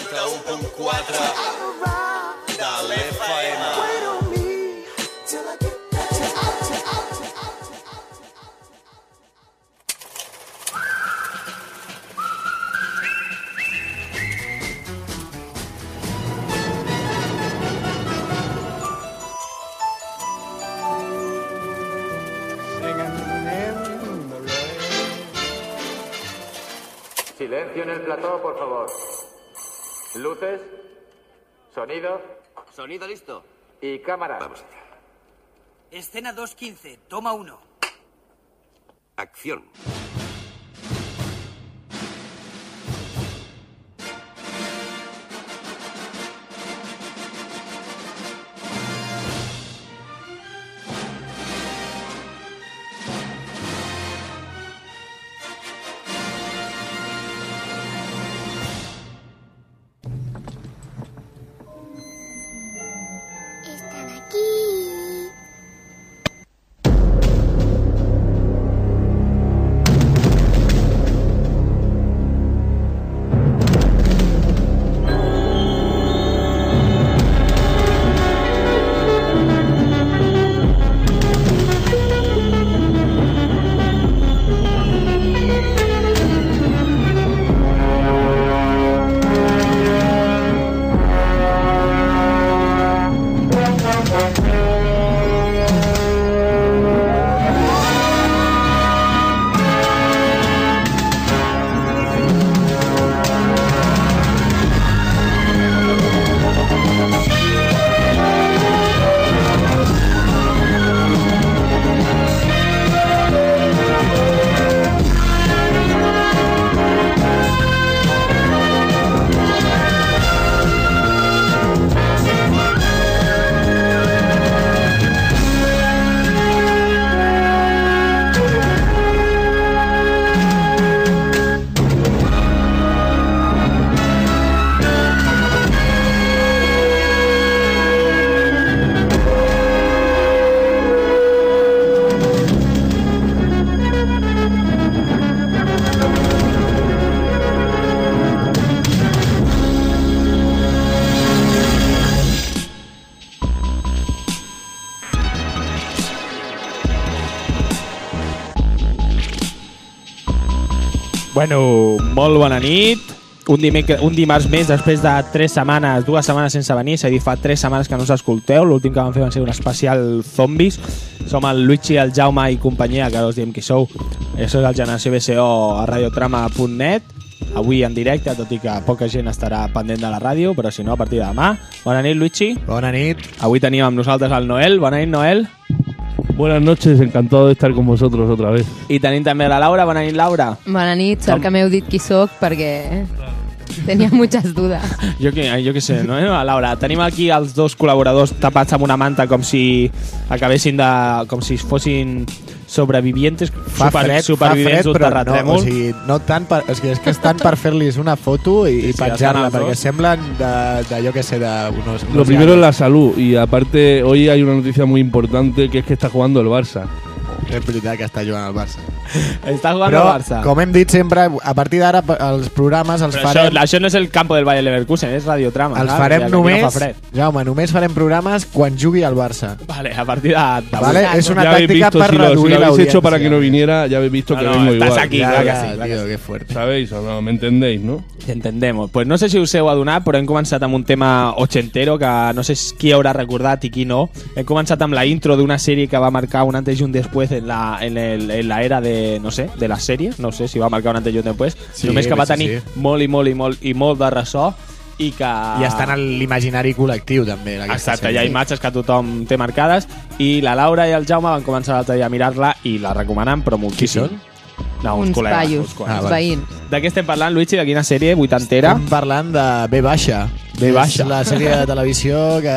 91.4 de l'FM. Silencio en el plató, por favor. Luces, sonido. Sonido listo. Y cámara. Vamos allá. Escena 2:15, toma 1. Acción. Están aquí. Bueno, molt bona nit. Un dimarts més després de 3 setmanes, 2 setmanes sense venir, és a dir, fa 3 setmanes que no us escolteu. L'últim que vam fer va ser un especial Zombies. Som el Luigi, el Jaume i companyia, que ara us diem qui sou. Això és el Generació BCO a radiotrama.net. Avui en directe, tot i que poca gent estarà pendent de la ràdio, però si no, a partir de demà. Bona nit, Luigi. Bona nit. Avui tenim amb nosaltres el Noel. Bona nit, Noel. Buenas noches, encantado de estar con vosotros otra vez. I tenim també la Laura. Bona nit, Laura. Bona nit, sort que m'heu dit qui sóc perquè tenia muchas dudas. Jo què sé, no? Laura, tenim aquí els dos col·laboradors tapats amb una manta com si acabessin de... com si fossin sobrevivientes, supervivents d'un terratrèmol. No, o sigui, no tant per, és que estan per fer-los una foto i penjar-la, perquè semblen de yo que sé, de unos... Lo primero es la salud, y aparte hoy hay una noticia muy importante, que es que está jugando el Barça. És veritat que està jugant al Barça. Està jugant Però, al Barça. com hem dit sempre, a partir d'ara els programes els Però farem... Això no és el campo del Bayer Leverkusen, és radiotrama. Els farem només... Jaume, només farem programes quan jugui al Barça. Vale, a partir de... Vale, és una ya habéis tàctica visto, per si lo reduir habéis l'audiència. hecho para que no viniera, ya habéis visto que vengo estás igual. aquí, Ja, claro que ja, sí, claro tío, que qué fuerte. ¿Sabéis o no? ¿Me entendéis, no? Entendemos. Pues no sé si us heu adonat, però hem començat amb un tema ochentero que no sé qui haurà recordat i qui no. Hem començat amb la intro d'una sèrie que va marcar un antes i un després en la era de, no sé, de les sèries. No sé si va marcar un antes i un després. Sí, només que va tenir sí. molt de ressò i que... I està en l'imaginari col·lectiu, també. Exacte, hi ha imatges que tothom té marcades i la Laura i el Jaume van començar l'altre dia a mirar-la i la recomanen, però moltíssim. Qui són? No, uns col·legues, paios, uns col·legues. uns veïns. De què estem parlant, Luigi? De quina sèrie vuitantera? Estem parlant de B baixa. B baixa. És la sèrie de televisió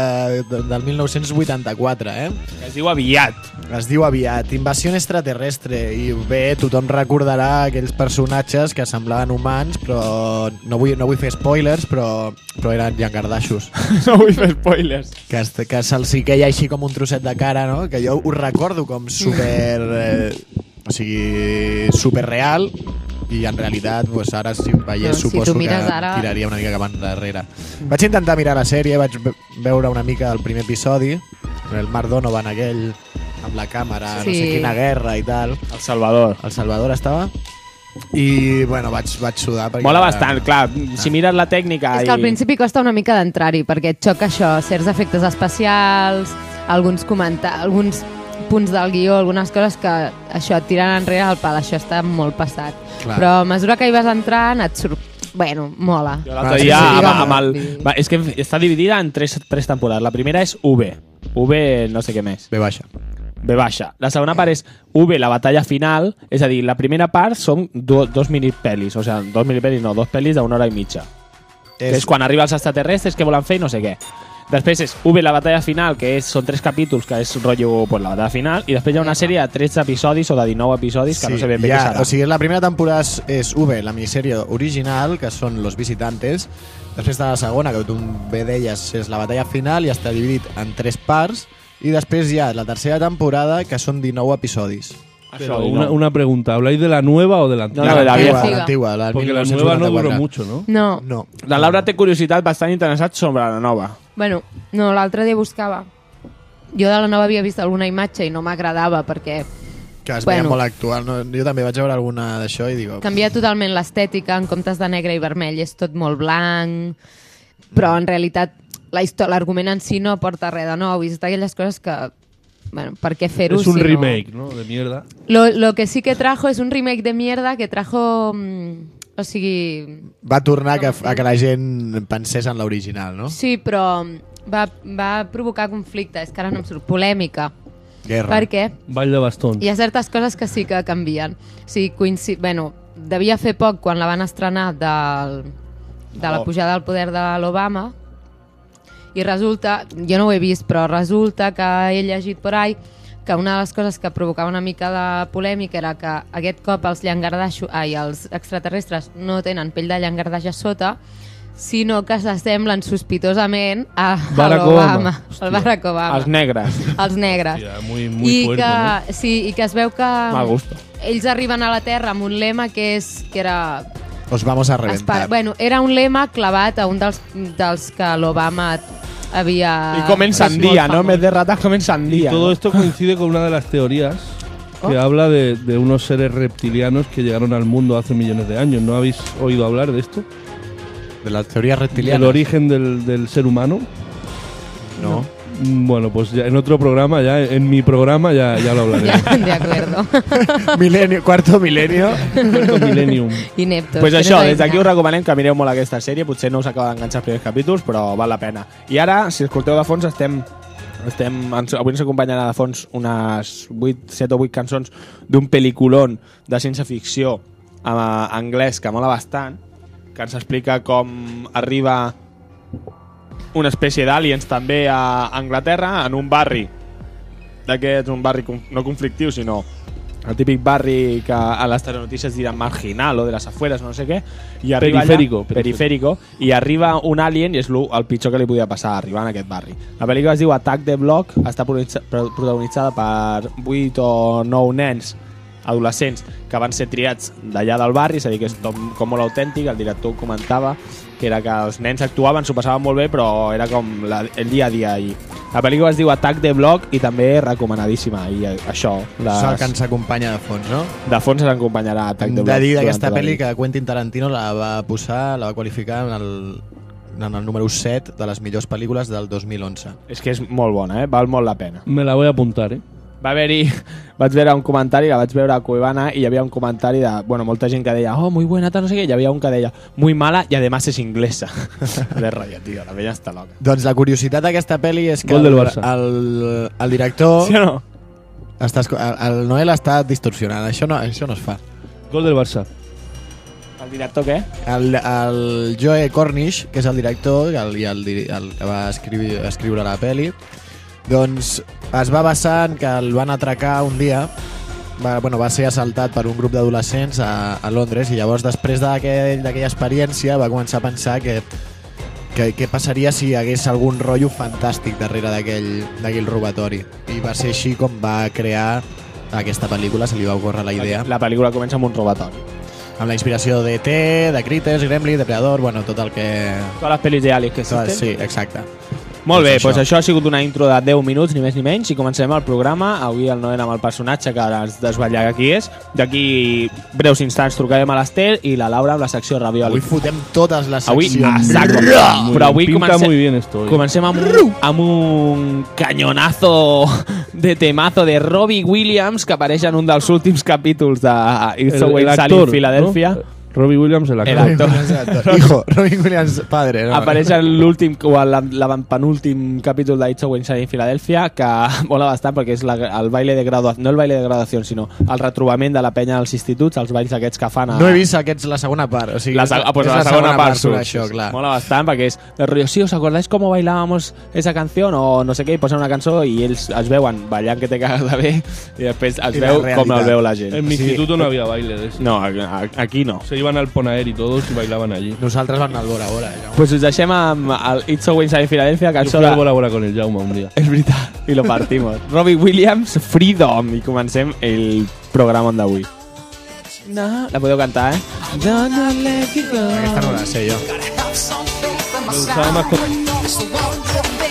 del 1984, eh? Que es diu Aviat. Es diu Aviat, Invasió extraterrestre. I bé, tothom recordarà aquells personatges que semblaven humans, però no vull fer spoilers, però eren llangardaixos. No vull fer spoilers. Que se'ls hi queia així com un trosset de cara, no? Que jo ho recordo com super... o sigui, superreal. i en realitat pues, ara si veiés si suposo tu que mires ara- tiraria una mica cap endarrere. Vaig intentar mirar la sèrie, vaig veure una mica el primer episodi, el Mark Donovan aquell amb la càmera, no Sí. sé quina guerra i tal. El Salvador. El Salvador estava i bueno, vaig sudar perquè Mola bastant, clar, si mires la tècnica... És que al principi costa una mica d'entrar-hi, perquè et xoca això, certs efectes especials, alguns punts del guió, algunes coses que això et tiren enrere el pal, això està molt passat. Clar. Però a mesura que hi vas entrant et surt... Bueno, mola. Jo l'altre Sí, dia, sí, amb el... sí. Va, és que està dividida en tres temporades. La primera és V. V no sé què més. B baixa. B baixa. La segona part és V, la batalla final. És a dir, la primera part són dos minipelis. O sigui, dos pel·lis d'una hora i mitja. Que és quan arriben els extraterrestres, què volen fer i no sé què. Després és V, la batalla final, que són 3 capítols, que és rotllo pues, la batalla final, i després hi ha una sèrie de 13 episodis o de 19 episodis que no sé ben bé què serà. O sigui, la primera temporada és V, la minissèrie original, que són Los Visitantes. Després de la segona, que tu bé deies, és la batalla final i està dividit en 3 parts. I després hi ha la tercera temporada, que són 19 episodis. Pero una pregunta, ¿habláis de la nueva o de la antigua? No, de la vieja. L'antigua, la Porque la nueva no duró mucho, ¿no? No, No. La Laura té curiositat bastant interessat sobre la nova. bueno, no, l'altre dia buscava. Jo de la nova havia vist alguna imatge i no m'agradava perquè Que es veia Bueno. molt actual. No? Jo també vaig veure alguna d'això i dic... canvia totalment l'estètica, en comptes de negre i vermell és tot molt blanc, però en realitat l'argument en si no aporta res de nou i és d'aquelles coses que, bueno, per què fer-ho Es un si no... remake, ¿no? De mierda. Lo que sí que trajo es un remake de mierda que trajo... o sigui... Va tornar a que la gent pensés en l'original, no? Sí, però va provocar conflicte, és que ara no em surt polèmica. Guerra. Perquè Ball de bastón. hi ha certes coses que sí que canvien. O sigui, bueno, devia fer poc quan la van estrenar de la pujada al poder de l'Obama i resulta, jo no ho he vist, però resulta que he llegit por ahí que una de les coses que provocava una mica de polèmica era que aquest cop els els extraterrestres no tenen pell de llangardaix a sota, sinó que s'assemblen sospitosament a Barack l'Obama. Obama. El Barack Obama. Els negres. Els negres. Hòstia, muy fuerte, que, sí, i que es veu que Mal gusto. ells arriben a la Terra amb un lema que era... Os vamos a reventar. Bueno, era un lema clavat a un dels que l'Obama havia... I comen sandía, ¿no? En vez de ratas comen sandía. Todo ¿no? esto coincide con una de las teorías que habla de unos seres reptilianos que llegaron al mundo hace millones de años. ¿No habéis oído hablar de esto? De la teoría reptiliana. ¿El origen del ser humano? No. Bueno, pues ya en otro programa, en mi programa ya lo hablaré. Ja, de acuerdo. Cuarto milenio. Cuarto Millennium. Ineptos. Pues això, Que no des d'aquí us sabem recomanem que mireu molt aquesta sèrie, potser no us acaba d'enganxar els primers capítols, però val la pena. I ara, si escolteu de fons, avui ens acompanyarà de fons unes 7 o 8 cançons d'un pel·liculón de ciència-ficció anglès que mola bastant, que ens explica com arriba una espècie d'aliens també a Anglaterra, en un barri d'aquests, un barri no conflictiu, sinó el típic barri que a les telenotícies diran marginal o de les afueres o no sé què, i arriba perifèrico, i arriba un alien i és el pitjor que li podia passar arribar en aquest barri. La pel·lícula es diu Attack the Block, està protagonitzada per 8 o 9 nens adolescents que van ser triats d'allà del barri, és a dir, que és tot com molt autèntic. El director comentava que era que els nens actuaven, s'ho passaven molt bé, però era com el dia a dia. I la pel·lícula es diu Attack the Block i també recomanadíssima. I això, És el que ens acompanya de fons, no? de fons ens acompanyarà Attack the Block. De dir d'aquesta durant tota la pel·li nit. que Quentin Tarantino la va qualificar en el número 7 de les millors pel·lícules del 2011. És que és molt bona, val molt la pena. Me la voy a apuntar, ¿eh? Vaig veure un comentari, la vaig veure a Cuevana, i hi havia un comentari de, bueno, molta gent que deia, oh, muy buena, tal, no sé què, i hi havia un que deia, muy mala y además es inglesa. De rotllo, tio, la vella està loca. Doncs la curiositat d'aquesta pel·li és que Gol del Barça. el director... Sí o no? El Noel està distorsionant, això no es fa. Gol del Barça. El director què? El Joe Cornish, que és el director i el que va escriure la pel·li, doncs es va basar en que el van atracar un dia, va ser assaltat per un grup d'adolescents a Londres, i llavors després d'aquella experiència va començar a pensar que què passaria si hi hagués algun rotllo fantàstic darrere d'aquell robatori, i va ser així com va crear aquesta pel·lícula, se li va ocórrer la idea. La pel·lícula comença amb un robatori. amb la inspiració de E.T., de Critters, Gremlin, Depredador, bueno, tot el que... Totes les pel·lis d'Alice que existen. Sí, exacte. Molt bé, Doncs doncs això ha sigut una intro de 10 minuts, ni més ni menys, i comencem el programa. Avui el Noel amb el personatge que ara ens desvetllarà qui és. D'aquí breus instants trucarem a l'Ester i la Laura amb la secció Ravioli. Avui fotem totes les Avui, seccions. exacte. Però avui Pinta muy bien esto. comencem amb un cañonazo de temazo de Robbie Williams que apareix en un dels últims capítols de It's Always Sunny en Filadèlfia. ¿no? Robbie Williams, el actor. El actor. Hijo, Robin Williams, padre. No. Apareix en l'últim o en l'avantpenúltim capítol de It's Always Sunny en Filadèlfia, que mola bastant perquè és el baile de graduació, no el baile de graduació, sinó el retrobament de la penya als instituts, els balls aquests que fan No he vist aquests la segona part. O sigui, pues la segona part surt això, clar. mola bastant perquè és el rotllo, sí, ¿os acordáis cómo bailábamos esa canción? O no sé què, i posen una cançó i ells es veuen ballant que te cagas de bé i després es veu com el veu la gent. En mi instituto no había baile de eso. No, aquí no. Se iban al Ponaer y todos y bailaban allí. Nosaltres vam anar al Bora Bora. Pues us deixem amb el It's Always Sunny en Filadèlfia, que Yo fui al Bora Bora con el Jaume un día. és veritat, i lo partimos. Robbie Williams, Freedom, i comencem el programa d'avui. No, la podeu cantar, Don't let you go. Aquesta no la sé jo. Me gustaba más con...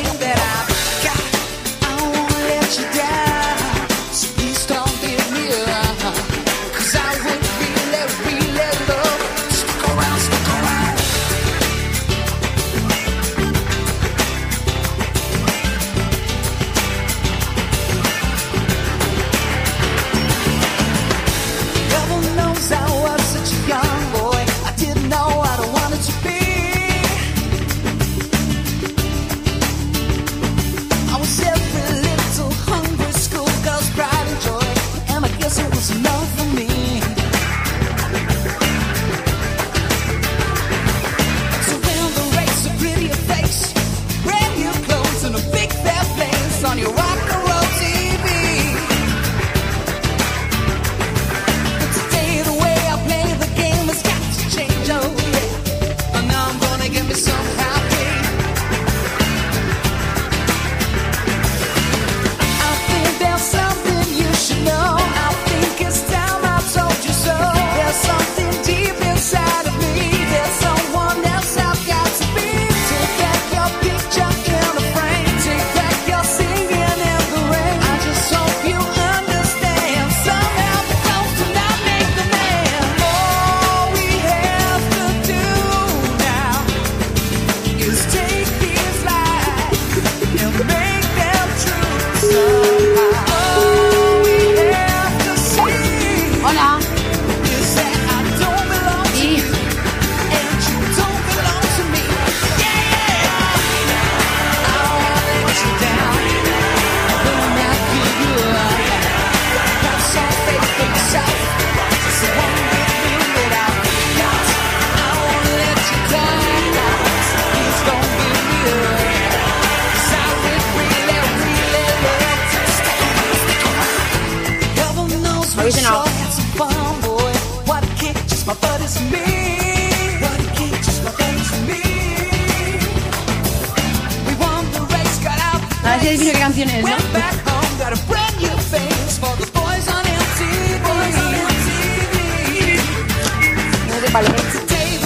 A ver si adivino qué canción es, ¿no? No sé cuál es.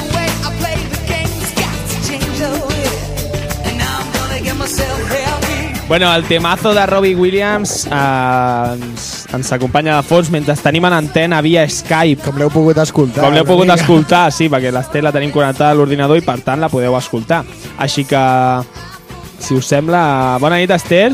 Bueno, el temazo de Robbie Williams ens acompanya de fons mentre tenim en antena via Skype. Com l'heu pogut escoltar. Com l'heu pogut escoltar, sí, perquè l'Ester la tenim connectada a l'ordinador i per tant la podeu escoltar. Així que, si us sembla... Bona nit, Ester.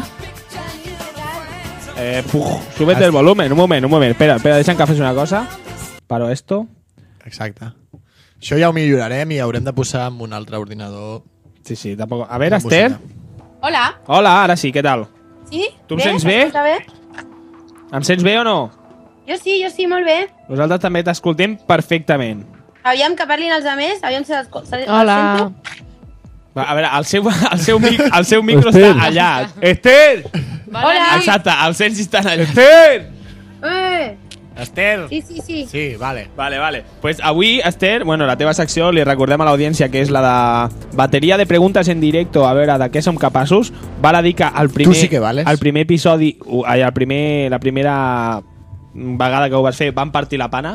Súbete el volumen, un moment. Espera, deixa'm que faci una cosa. Paro esto. Exacte. Això ja ho millorarem i haurem de posar en un altre ordinador. Sí, tampoc... A veure, Ester. Hola. Hola, ara sí, què tal? Sí? Tu em sents bé? M'escolta bé? Em sents bé o no? Jo sí, molt bé. Nosaltres també t'escoltem perfectament. Aviam que parlin els altres, aviam si els Hola. sento. Va, a veure, el seu micro està allà. Ester! Hola. Exacte, els sents i estan allà. Eh. Ester! Sí. Sí, vale. Vale. Pues avui, Ester, bueno, la teva secció, li recordem a l'audiència que és la de bateria de preguntes en directo, a veure de què som capaços. Val a dir que el primer, Tu sí que vales. el primer episodi, la primera vegada que ho vas fer, van partir la pana.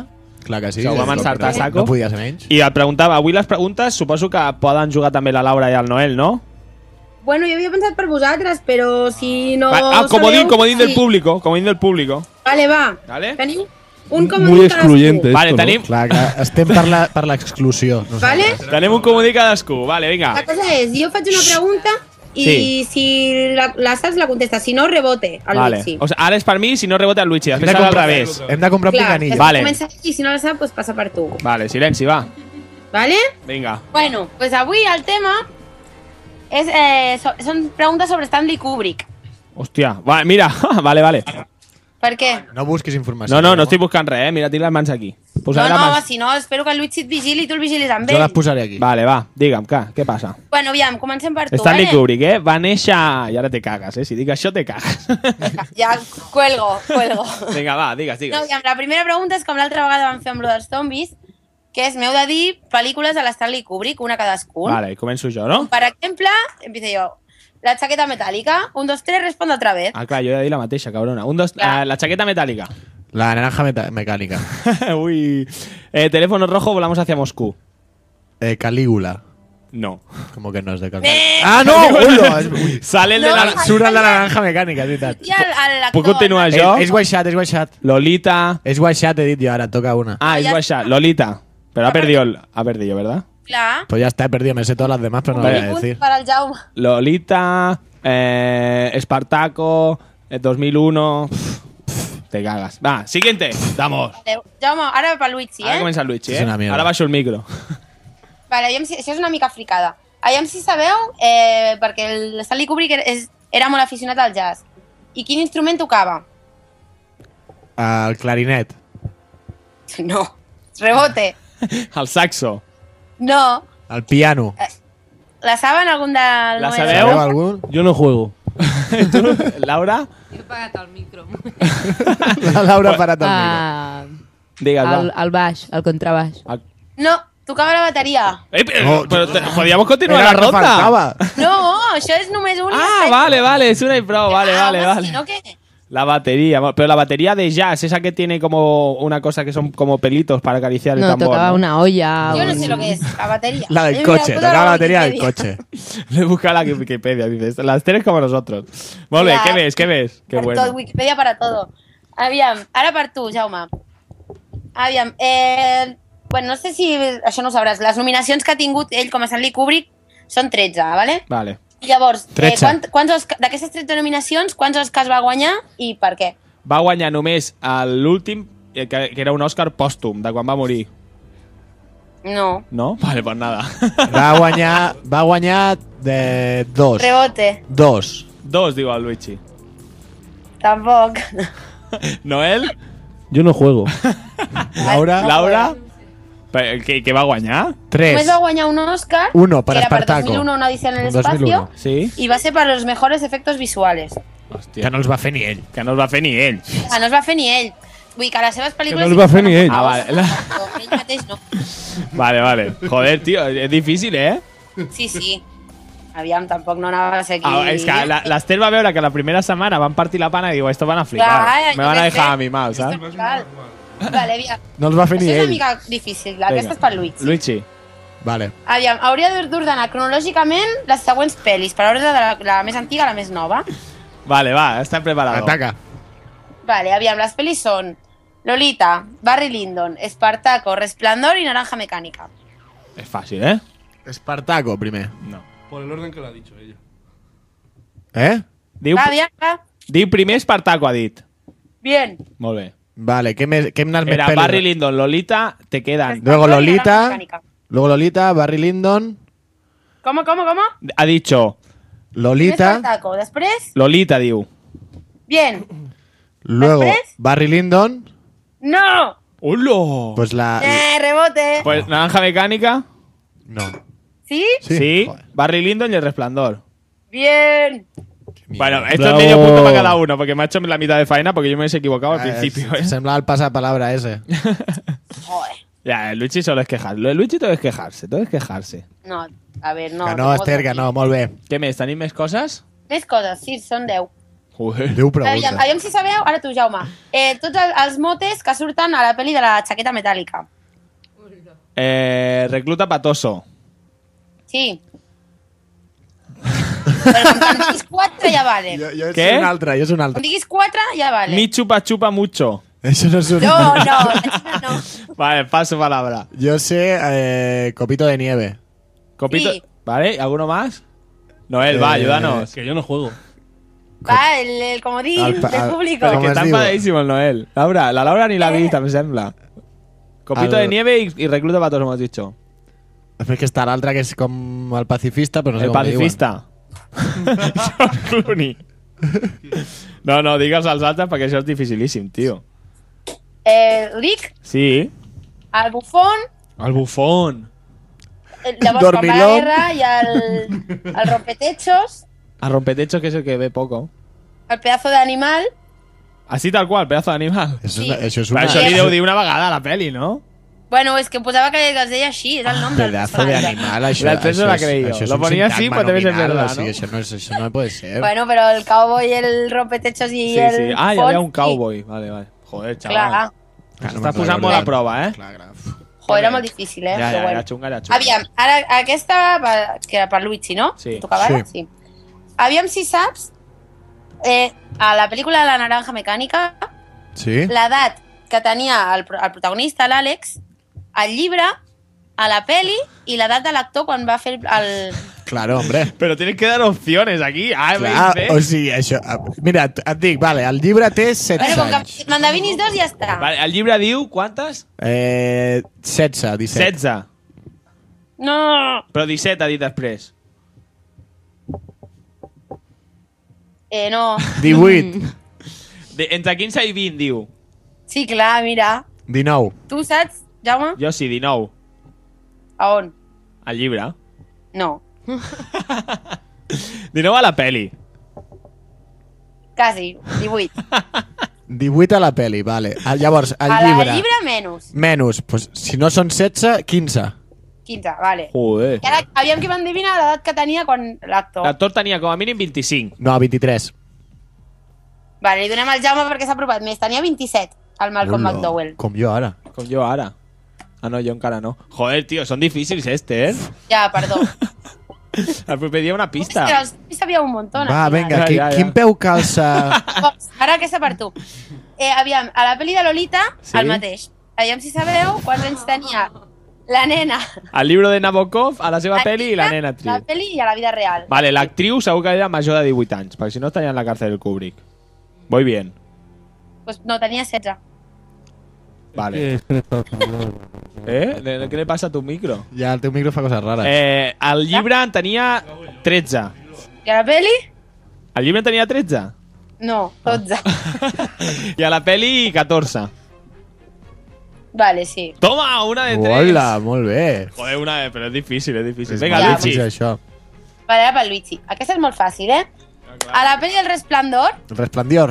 Clar que sí. Se ho vam encertar a saco. No podia ser menys. I et preguntava, avui les preguntes suposo que poden jugar també la Laura i el Noel, no? Bueno, jo havia pensat per vosaltres, però si no comodín del público, comodín del público. Vale, va. Vale. Tenim un comodín Muy cadascú. excluyente Vale, esto, tenim, Clar, que estem per l'exclusió. Vale? tenim un comodí cadascú. Vale, vinga. La cosa és, jo faig una pregunta i Sí. si la saps la contesta, si no rebote al Vale. Luigi. O sea, ara és per mi, si no rebota el Luigi. Després serà al revés. Hem de comprar un Clar, picanillo. que Vale. comença i si no la sap, pues passa per tu. Vale, silenci, va. Vale? Vinga. Bueno, pues avui el tema és, són preguntes sobre Stanley Kubrick. Hòstia, va, mira, vale. Per què? No busquis informació. No estic buscant res, Mira, tinc les mans aquí. Posaré les No, mans. si no, espero que el Luigi et vigili i tu el vigilis amb Jo ell. les posaré aquí. Vale, va, digue'm, què passa? Bueno, aviam, comencem per tu, Stanley vale? Kubrick, va néixer... I ara te cagues, Si dic això, te cagues. Ja, cuelgo. Vinga, va, digues. No, aviam, la primera pregunta és com l'altra vegada vam fer amb lo dels zombis, que és, m'heu de dir pel·lícules de l'Stanley Kubrick, una cadascun. Vale, començo jo, no? Per exemple, empiezo jo. La chaqueta metálica. 1, 2, 3, respondo otra vez. Ah, clar, jo he de dir la mateixa, cabrona. La chaqueta metálica. La naranja mecánica. Uy. Teléfono rojo, volamos hacia Moscú. Calígula. No. Como que no es de Calígula. ¡Ah, no! Uy, Sale el de No, la... surt el de la naranja mecànica, és veritat. I l'actor, Puc continuar jo? És guaixat. Lolita... És guaixat, he dit jo, ara toca una. Ah, es ya- guacha. Lolita. Pero ha perdido, ¿verdad? Clar. Pues ya está, he perdido, me sé todas las demás, pero no lo voy a Un decir. per al Jaume. Lolita... Espartaco... 2001... Te cagas. Va, siguiente. Vamos. Jaume, ara per Luigi, Ara eh? comença el Luigi, És una mierda. Ara baixo el micro. Vale, aviam si, això és una mica fricada. Aviam si sabeu, perquè l'Stanley Kubrick era molt aficionat al jazz. I quin instrument tocava? El clarinet. No. Rebote. El saxo. No. El piano. La saben algun del... La Noel? sabeu? Sabeu algun? Yo no juego. Tu, Laura? He pagat el micro. La Laura ha parat el micro. Digues, va. El baix, el contrabaix. No, tocava la bateria. Podríamos continuar Era la el que ronda. faltava. No, això és només un... Ah, vale, es una y pro, vale. Si no, què? La batería, pero la batería de jazz, esa que tiene como una cosa que son como pelitos para acariciar el No, tambor. tocava una olla. Jo no un- sé lo que és, la batería. La del Mira, coche, posa tocava la batería del Wikipedia. coche. Le busca la Wikipedia, dices. Las tres como nosotros. Molt bé, Clar. ¿qué ves? Qué Per bueno. tot, Wikipedia para todo. Aviam, ara per tu, Jaume. Aviam, bueno, no sé si això no ho sabràs. Les nominacions que ha tingut ell com a Stanley Kubrick són 13, ¿vale? Vale. I llavors, 13. d'aquestes 13 nominacions, quants Oscars va guanyar i per què? Va guanyar només l'últim, que era un Òscar pòstum, de quan va morir. No. No? Vale, pues nada. Va guanyar de dos. Rebote. Dos. Dos, digo al Luigi. Tampoc. Noel? Yo no juego. Laura. Laura? Què va guanyar? Tres. Només va guanyar un Oscar, Uno, per que era per Espartaco. 2001, una odisea en el 2001. espacio, Sí? i va ser per los mejores efectos visuales. Hòstia. Que no els va fer ni ell. Que no es va fer ni ell. Ah, no es va fer ni ell. Vull dir que les seves pel·lícules... Que no els va fer ni ell. Ah, vale. Però ell mateix no. Vale. Joder, tío, es difícil, ¿eh? Sí. Aviam, tampoc no anava a ser aquí... Ah, és que l'Ester va veure que la primera setmana van partir la pana i diu, esto van a flipar. Clar, Me jo van a què dejar sé. a mi mal, saps? Val. Vale, aviam. No els va fer ni Això és una ell. mica difícil. Aquesta és per Luigi. Luigi. Vale. Aviam, hauria d'ordenar cronològicament les següents pel·lis, per ordre de la més antiga a la més nova. Vale, va, está preparado. Ataca. Vale, aviam, les pel·lis són Lolita, Barry Lyndon, Espartaco, Resplandor i Naranja Mecànica. Es fácil, ¿eh? Espartaco, primer. No. Por el orden que lo ha dicho ella. Eh? Diu, Va, aviam, va. diu primer Espartaco, ha dit. Bien. Molt bé. Vale, ¿qué hem anat més Era pel·lis? Barry Lyndon, Lolita, te quedan. Luego Resplandor i Lolita. Naranja Mecànica. Luego Lolita, Barry Lyndon, ¿Cómo? Ha dicho Lolita, Espartaco, després... Lolita, diu. Bien. luego ¿Després? Barry Lyndon, ¡No! ¡Hola! pues la... Rebote. Pues Naranja Mecánica. No. ¿Sí? Sí. Joder. Barry Lyndon y El Resplandor. Bien. Bueno, esto Bravo. es medio punto para cada uno, porque me ha hecho la mitad de faena, porque yo me he equivocado al principio, ¿eh? Semblava el pasapalabra ese. Joder. Ya, el Luigi solo es quejarse. Lo de Luigi todo es quejarse, todo es quejarse. No, a ver, no. Que no, Esther, que no, molt bé. ¿Qué mes? ¿Tenim més coses? Més coses, sí, són 10. Joder. Déu pregunta. Aviam si sabeu, ara tu, Jaume. Tots els motes que surten a la pel·li de la xaqueta metàl·lica. Recluta patoso. Sí. Però com que en diguis 4 ja vale. Jo Què? és un altre, jo és un Com altre. diguis 4 ja vale. Mi chupa chupa mucho. Això no és un... No, la Xina no. Vale, paso palabra. Jo sé Copito de Nieve. Copito. Sí. Vale, ¿alguno más? Noel, va, ayúdanos. Que yo no juego. Va, el comodín El pa- del público. Pero ¿Cómo que es está digo? enfadadísimo el Noel. La Laura ni la vista, me sembla. Copito Al- de nieve y recluta patoso, hemos dicho. Després que està l'altre, que és com el pacifista, però no sé El com li diuen. pacifista. George Clooney. No, digues els altres perquè això és dificilíssim, tio. Rick, Sí. el bufón, El bufón. llavors quan va a la Dormilón. guerra i el rompetechos, A rompetechos, que es el que ve poco. el pedazo de animal. Así tal qual, pedazo d'animal. Això, Sí. això és Però una... això li deu dir una vegada a la peli, no? Bueno, és que posava que es deia així, és el nom del Pedazo de personatge. animal, això, La tres no això la és- creí jo. això és Lo un ponía así, sintagma pues debe ser nominal, verdad, o sigui, ¿no? això no puede ser. Bueno, però el cowboy, el rompetechos i Sí, el sí. Ah, hi bufón, havia un sí. cowboy. Vale. Joder, chaval. Clar, S'està posant molt a prova, eh? Clar. joder, era molt difícil, Ja, però bueno. era xunga. Aviam, ara aquesta, que era per Luigi, no? Sí. Tocava ara? Sí. Sí. Aviam si saps, a la pel·lícula de la Naranja Mecànica, Sí? l'edat que tenia el protagonista, l'Àlex, al llibre, a la peli i l'edat de l'actor quan va fer el... Claro, hombre. Pero tienes que dar opciones aquí. Ah, Clar, ¿veis? o sigui, això... Mira, et dic, vale, el llibre té 16 Bueno, com anys. que m'endevinis dos ja està. Vale, el llibre diu quantes? 16, 17. 16. No! Però 17 ha dit després. No. 18, Entre 15 i 20, diu. Sí, clar, mira. 19. Tu saps, Jaume? Jo sí, 19. A on? Al llibre. No. 19 a la peli. Quasi, 18. 18 a la peli, vale. Llavors, el A llibre... la llibre menys. Menys, pues, si no són 16, 15. 15, vale. Joder. I ara, aviam qui va endevinar l'edat que tenia quan l'actor. L'actor tenia com a mínim 25. No, 23. Vale, li donem al Jaume perquè s'ha aprovat més. Tenia 27, el Malcolm Hola, McDowell. Com jo ara. Com jo ara. Ah, no, jo encara no. Joder, tio, són difícils ¿eh? Ja, perdó. El proper dia una És pista. que els hi sabia un muntó. Va, vinga, Ja. quin peu calça... Ara aquesta per tu. Aviam, a la pel·li de Lolita, Sí? el mateix. Aviam si sabeu quants anys tenia la nena. El llibre de Nabokov, a la seva peli i la nena La actriu. pel·li i a la vida real. Vale, l'actriu segur que era major de 18 anys, perquè si no estaria en la cárcel del Kubrick. Voy bien. Pues no, tenia 16. Vale. Es que en Estados Unidos. ¿Qué le pasa a tu micro? Ja, el teu micro fa coses rares. El llibre en tenia 13. I a la pel·li? El llibre en tenia 13? No, 12. I a la peli 14. Vale, sí. Toma, una de 3. Hola, molt bé. Joder, una de... Però és difícil, és difícil. És Vinga, molt Luigi. difícil, això. Vale, ara pel Luigi. Aquesta és molt fàcil, eh? A la pel·li del Resplendor, El Resplendior.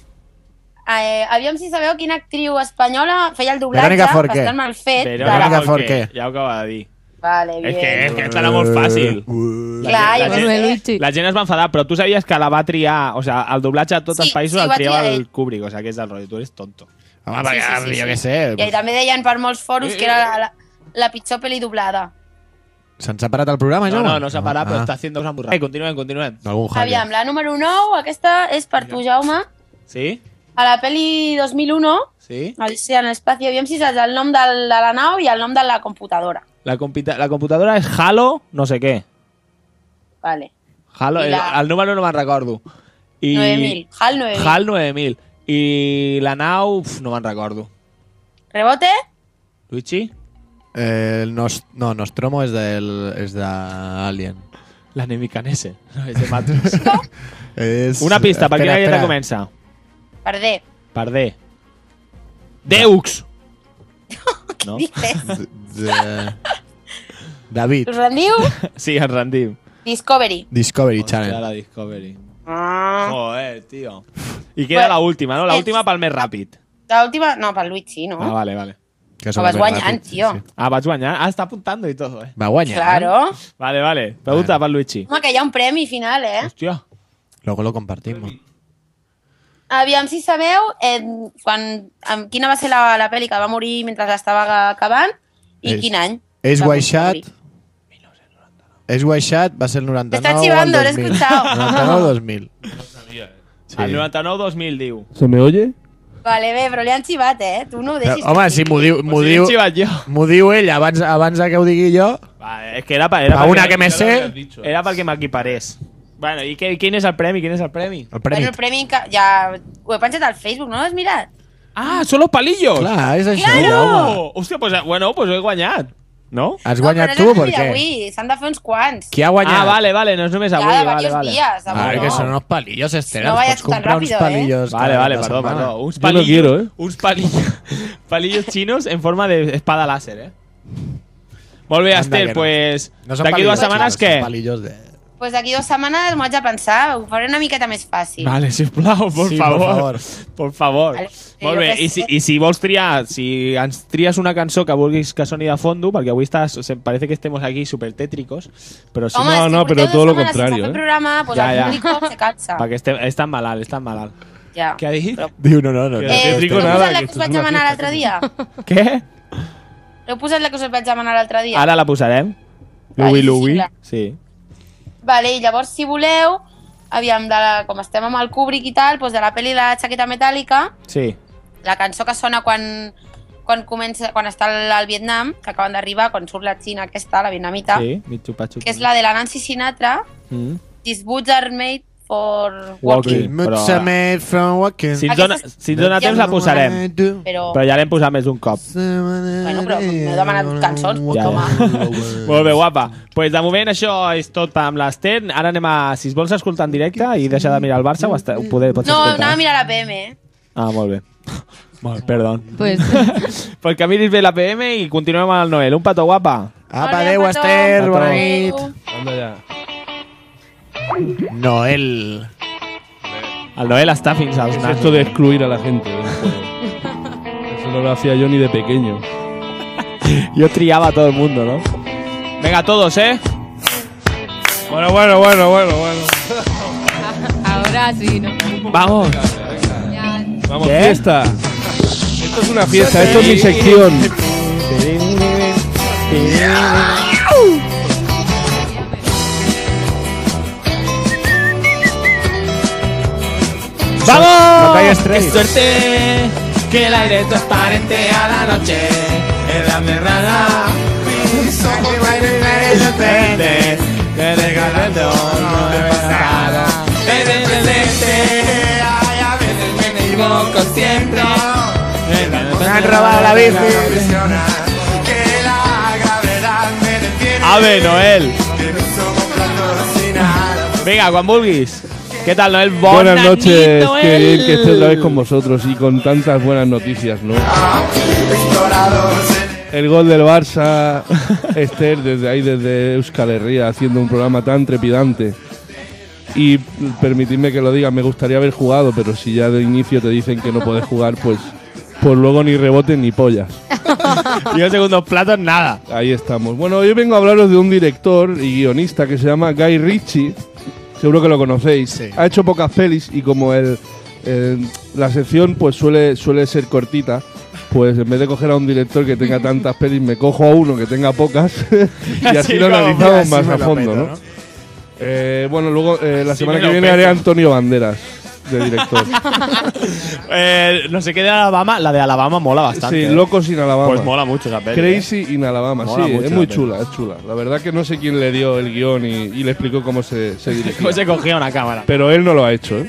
aviam si sabeu quina actriu espanyola feia el doblatge, Verónica Forqué. bastant mal fet. Verónica Forqué. Ja ho acaba de dir. Vale, bien. És que esta era molt fàcil. Clar, la jo gent- ho sé. Luigi. La gent es va enfadar, però tu sabies que la va triar... O sea, el doblatge a tots Sí, els països sí, el va triava triar el ell. Kubrick. O sea, que és del rotllo. Tu eres tonto. Home, perquè jo què sé. I també deien per molts foros que era la pitjor pel·li doblada. Se'ns ha parat el programa, No, Jaume? no, no s'ha parat, però Ah. està haciendo cosas muy raras. Continuem. Algun hacker. Aviam, la número 9, aquesta és per tu, Jaume. Sí? A la pel·li 2001, Sí? Alicia en l'espacio, aviam si saps el nom de la nau i el nom de la computadora. La computadora és Halo no sé què. Vale. Halo, I la- el número no me'n recordo. 9.000. HAL 9.000. HAL 9.000. I la nau, no me'n recordo. Rebote? Luigi? No, Nostromo és d'Alien. La Nemicanese. No, és de Matrix. És... Una pista, per quina lletra espera. comença? Per D. Per D. Deux! No? Dices. David. Us rendiu? Sí, ens rendim. Discovery. Discovery Hòstia, Channel. la Discovery. Ah. Joder, tío. I queda Bueno, la última, no? La última pel més ràpid. L'última... No, per Luigi, no? Ah, vale. Que Ho vas guanyant, tio. Ah, vaig guanyar. Ah, està apuntando y todo, Va guanyar. Claro. Vale. Pregunta per Luigi. Home, que hi ha un premi final, eh? Hòstia. Luego lo compartimos. Aviam si sabeu quina va ser la pel·li que va morir mentre l'estava acabant i quin any. Ace va White Shot. morir. Ace White Shot va ser el 99 Te está o el chivando, lo he 2000. escuchado. 99 o 2000. Sí. El 99-2000, diu. ¿Se me oye? Vale, bé, però li han xivat, tu no ho deixis. Home, si m'ho diu, Pues sí, xivat jo. m'ho diu ell abans que ho digui jo. Vale, és que era una que me sé. Era perquè m'equiparés. Bueno, i quin és el premi? Quin és el premi? El premi. Bueno, el premi ja ho he penjat al Facebook, no l'has mirat? Ah, són los palillos! Clar, és això, Claro! home. Hòstia, pues ho he guanyat. No? Has No, guanyat però tu no o és per el dia què? d'avui, s'han de fer uns quants. Qui ha guanyat? Ah, vale, no és només avui. Ja, de Vale, diversos dies. Ah, Avui que no. són unos palillos, Esther. No No vayas pots tan comprar uns rápido, palillos. Vale, cada perdó. setmana. Uns Yo no quiero, ¿eh? Uns palillos chinos en forma de espada láser, Molt bé, Anda, Esther, que no. pues No són d'aquí palillos, 2 setmanes són què? palillos de... Pues d'aquí 2 setmanes m'ho haig de pensar, ho faré una miqueta més fàcil. Vale, sisplau, por Sí, favor. por favor. Por favor. Vale. Molt Jo bé, què sé. i si vols triar, si ens tries una cançó que vulguis que soni de fondo, perquè avui parece que estemos aquí super tétricos, però si Home, no, si no, porteu pero 2 todo lo setmanes sense contrario, fer ¿eh? programa, pues Ja, el ja. público se cansa. perquè estan malalt. Ja. Què ha dit? Però- Diu, no. Que- Eh, tétrico heu nada, posat la que que us esto vaig es una demanar fiesta. l'altre dia? Què? Heu posat la que us vaig demanar l'altre dia? Ara la posarem. Vale, Louis. sí, Sí. Vale, i llavors, si voleu, aviam, com estem amb el Kubrick i tal, doncs de la pel·li La Chaqueta Metàl·lica, Sí. la cançó que sona quan està al Vietnam, que acaben d'arribar, quan surt la xina aquesta, la vietnamita, Sí, mig xupa-xupa. que és la de la Nancy Sinatra, Mm. These boots are made for Walking. walking. Much Però- made from walking. Si ens dona temps la posarem, Però, però ja l'hem posat més d'un cop. bueno, però m'heu demanat cançons, Ja, home. Molt bé, guapa. Pues de moment això és tot amb l'Ester. Ara anem a... Si es vols escoltar en directe i deixar de mirar el Barça, ho pots No, escoltar. anava a mirar la PM, Ah, molt bé. Molt, perdó. Pues, Pues que miris bé la PM i continuem amb el Noel. Un petó, guapa. Apa, Molt bé, adéu, petó. Esther, bona Adéu. nit. Anda ya. Noel. El Noel està fins als Es nas. esto de excluir a la gente del juego. Eso no lo hacía yo ni de pequeño. Yo triaba a todo el mundo, ¿no? Venga, todos, ¿eh? Bueno. ahora sí, ¿no? Vamos. Ya. Vamos, ¿Qué? fiesta. Esto es una fiesta, esto es mi sección. ¡Vamos! No calles tres. ¡Qué suerte! Que el aire es transparente a la noche. En la merrada. Mis ojos frente. Que regalando no he pasado. Ay, a veces me equivoco siempre. Me han robado la bici. Que la gravedad me detiene. A ver, Noel. Que no somos platos sin nada. Venga, quan vulguis. ¿Qué tal, Noel? Buenas noches, Noel. qué bien que esté otra vez con vosotros y con tantas buenas noticias, ¿no? Explorados en El gol del Barça, Esther desde ahí, desde Euskal Herria, haciendo un programa tan trepidante. Y permitidme que lo diga, me gustaría haber jugado, pero si ya de inicio te dicen que no puedes jugar, pues luego ni rebote ni pollas. Y en segundos platos, nada. Ahí estamos. Bueno, hoy vengo a hablaros de un director y guionista que se llama Guy Ritchie. Seguro que lo conocéis. Sí. Ha hecho pocas pelis y como la sección pues suele ser cortita, pues en vez de coger a un director que tenga tantas pelis, me cojo a uno que tenga pocas y así lo como, analizamos así más me a lo fondo, meto, ¿no? Bueno, luego la Así semana me que lo viene peto. haré a Antonio Banderas de director. No sé qué de Alabama. La de Alabama mola bastante. Sí, ¿eh? Locos in Alabama. Pues mola mucho esa peli. Crazy in Alabama, Mola sí, mucho es la muy peli. chula, es chula. La verdad que no sé quién le dio el guión y le explicó cómo se dirigía. ¿Cómo se cogía una cámara? Pero él no lo ha hecho, ¿eh?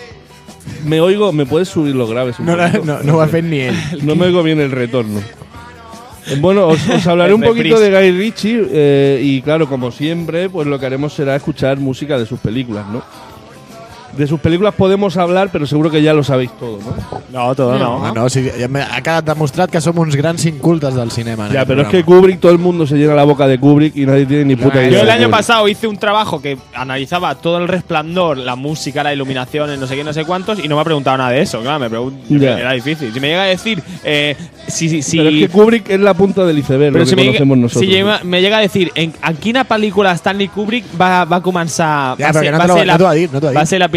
¿Me puedes subir los graves un poquito? No ho ha fet ni ell. No me oigo bien el retorno. Bueno, os hablaré El un poquito reprise. de Guy Ritchie y claro, como siempre, pues lo que haremos será escuchar música de sus películas, ¿no? De sus películas podemos hablar, pero seguro que ya lo sabéis todo, ¿no? No, todo no. No, o sigui, ha quedat demostrat que som uns grans incultes del cinema. en Ya, aquest pero es que programa. Kubrick, todo el mundo se llena la boca de Kubrick y nadie tiene ni puta idea. Yo el de año Kubrick. pasado hice un trabajo que analizaba todo el resplandor, la música, la iluminación, no sé qué, no sé cuántos, y no me ha preguntado nada de eso. Claro, Ya. era difícil. Si me llega a decir, si Pero es que Kubrick es la punta del iceberg, Però lo que conocemos nosotros. me llega a decir en quina pel·lícula Stanley Kubrick va començar... Ja, va perquè ser- no va t'ho ser la- ha dit, no t'ho ha dit. Va ser la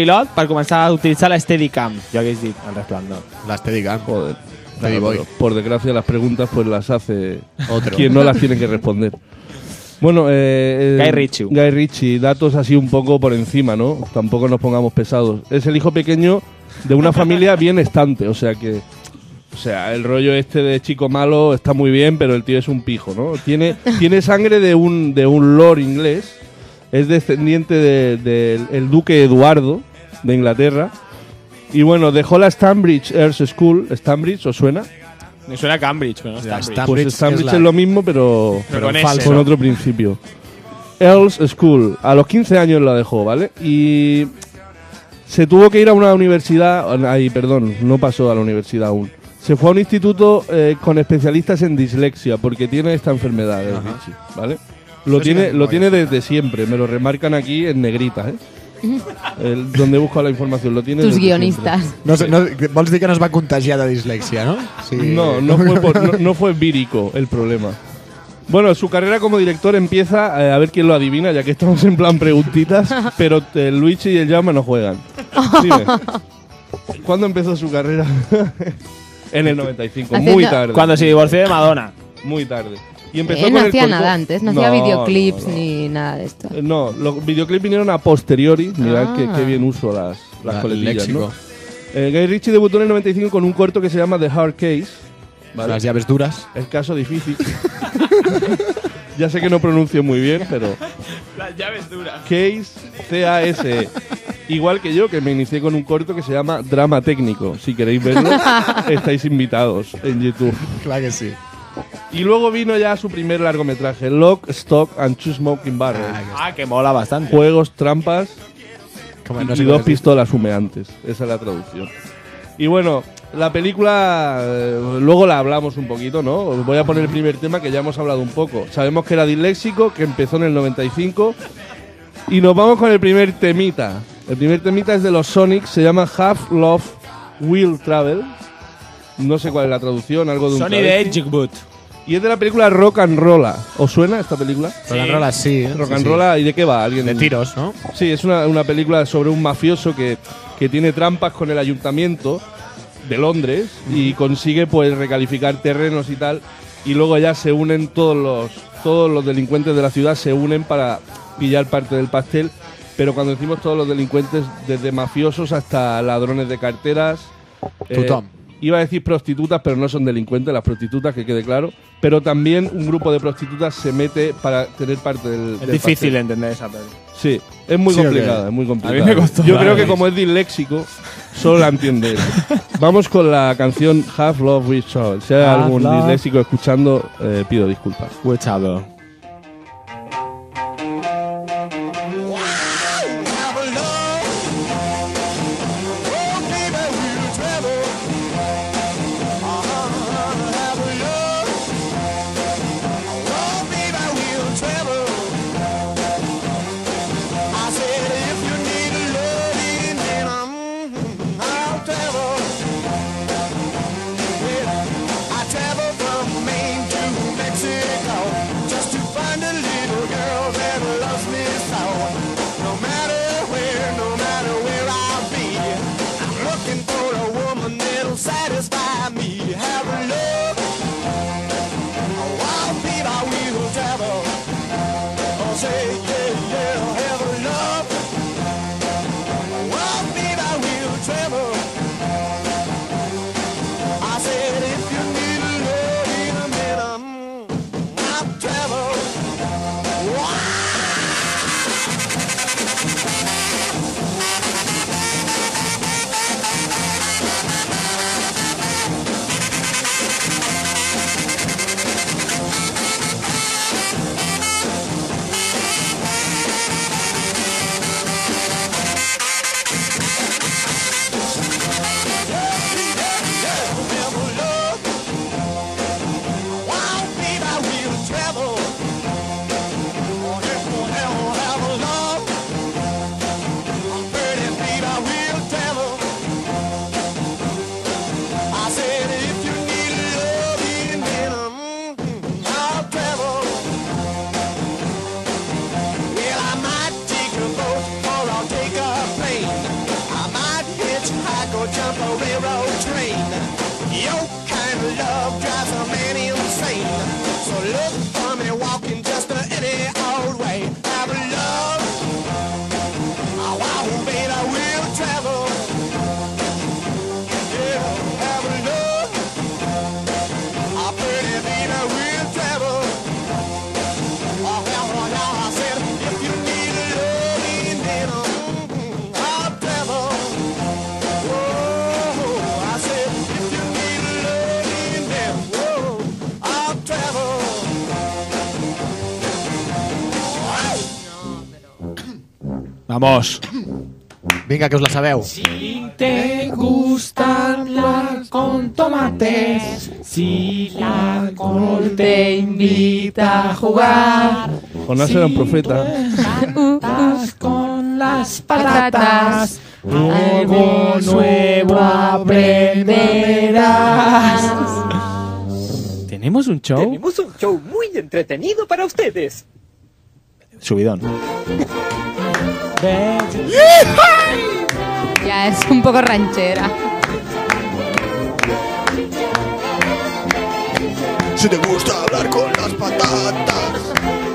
pilot per començar a utilitzar la Steadicam. Jo hagués dit el Resplandor. La Steadicam. Joder. Steady Boy. Por desgracia, las preguntas pues las hace Otro. quien no las tiene que responder. Bueno, Guy Ritchie. Guy Ritchie, datos así un poco por encima, ¿no? Tampoco nos pongamos pesados. Es el hijo pequeño de una familia bien estante, o sea que... O sea, el rollo este de chico malo está muy bien, pero el tío es un pijo, ¿no? Tiene sangre de un lord inglés, es descendiente del duque Eduardo de Inglaterra. Y bueno, dejó la Stanbridge Earls School. ¿Stanbridge os suena? Me suena a Cambridge, pero no Stanbridge. Pues Stanbridge es lo mismo, pero con S, falso, con ¿no? otro principio. Earls School. A los 15 años la dejó, ¿vale? Y se tuvo que ir a una universidad... Ay, perdón, no pasó a la universidad aún. Se fue a un instituto con especialistas en dislexia, porque tiene esta enfermedad, Richie, ¿vale? Lo tiene desde siempre, me lo remarcan aquí en negrita, ¿eh? Donde busco la información, lo tiene Tus desde guionistas. Vols dir que no es va contagiar de dislexia, no? Sí. siempre. No fue vírico el problema. Bueno, su carrera como director empieza, a ver quién lo adivina, ya que estamos en plan preguntitas, pero el Luigi y el Jaume no juegan. Dime, ¿cuándo empezó su carrera? En el 95, muy tarde. Cuando se divorció de Madonna. Muy tarde. Y empezó No con hacía el cuerpo- nada antes, no hacía videoclips ni nada de esto. No, los videoclips vinieron a posteriori. Mirad qué bien uso las El coletillas, léxico. ¿no? Guy Ritchie debutó en el 95 con un corto que se llama The Hard Case. ¿vale? Las llaves duras. El caso difícil. Ya sé que no pronuncio muy bien, pero... Las llaves duras. Case, C-A-S-E. Igual que yo, que me inicié con un corto que se llama Drama Técnico. Si queréis verlo, estáis invitados en YouTube. Clar que sí. Y luego vino ya su primer largometraje, Lock, Stock and Two Smoking Barrels. Ah, que mola bastante. Juegos, trampas Com y no sé dos com es diu. pistolas humeantes. Esa es la traducción. Y bueno, la película, luego la hablamos un poquito, ¿no? Os voy a poner el primer tema que ya hemos hablado un poco. Sabemos que era disléxico, que empezó en el 95. Y nos vamos con el primer temita. El primer temita es de los Sonics, se llama Half Love Will Travel. No sé cuál es la traducción, algo de un Sony de travesti. Edgewood. Y es de la película Rock and Rolla. ¿Os suena esta película? Rock and roll sí. Rock sí, and sí. Rolla, ¿y de qué va? ¿Alguien? De tiros, ¿no? Sí, es una película sobre un mafioso que tiene trampas con el ayuntamiento de Londres y consigue pues recalificar terrenos y tal. Y luego ya se unen todos los delincuentes de la ciudad, se unen para pillar parte del pastel. Pero cuando decimos todos los delincuentes, desde mafiosos hasta ladrones de carteras. Tothom. Iba a decir prostitutas, pero no son delincuentes las prostitutas, que quede claro. Pero también un grupo de prostitutas se mete para tener parte del Es del difícil pastel. entender esa peli. Sí, es muy Sí, ¿o complicada, qué? es muy complicada. A mí me costó Yo más. creo que como es disléxico, solo la entiende él. Vamos con la canción Half Love Will Travel. Si hay Half algún Love. disléxico escuchando, pido disculpas. Will Travel. Satisfy me, have a love. Oh, baby, I will travel. Oh, say yeah, yeah, have a love. Oh, baby, I will travel. I said if you need a love in a minute, I'll travel. Vamos. Vinga, que us la sabeu. Si te gustan las con tomates, si la alcohol te invita a jugar, Jonás era un profeta. estás con las patatas, algo nuevo aprenderás. ¿Tenemos un show? Tenemos un show muy entretenido para ustedes. Subidón. Ya es un poco ranchera. Si te gusta hablar con las patatas.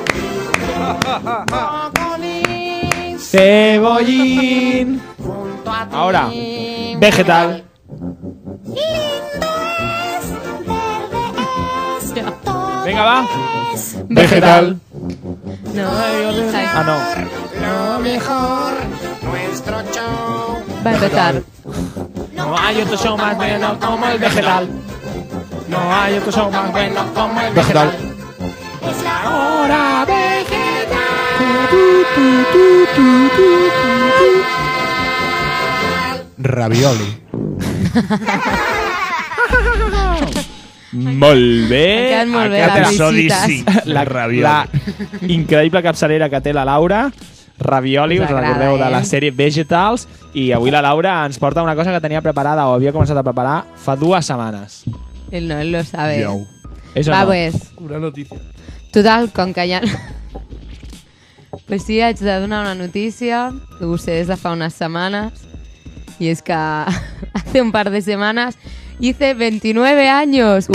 Cebollín. Ahora, vegetal. Venga, va. Vegetal. No, Ah, no. Lo mejor, nuestro show. va a empezar. No hay otro show más bueno como el vegetal. No hay otro show más bueno como el vegetal. Es la Hora vegetal. Ravioli. Molt bé. Ha quedat molt bé, Aquest les episodi visites. sí. La increïble capçalera que té la Laura. Ravioli, us Us agrada, recordeu de la eh? sèrie Vegetals. I avui la Laura ens porta una cosa que tenia preparada o havia començat a preparar fa 2 setmanes. Él no, él lo sabe. Yo. Eso Va, no. pues, Una noticia. total, com que ja... Pues sí, haig de donar una notícia que ho sé des de fa unes setmanes y es que hace un par de semanas hice 29 años.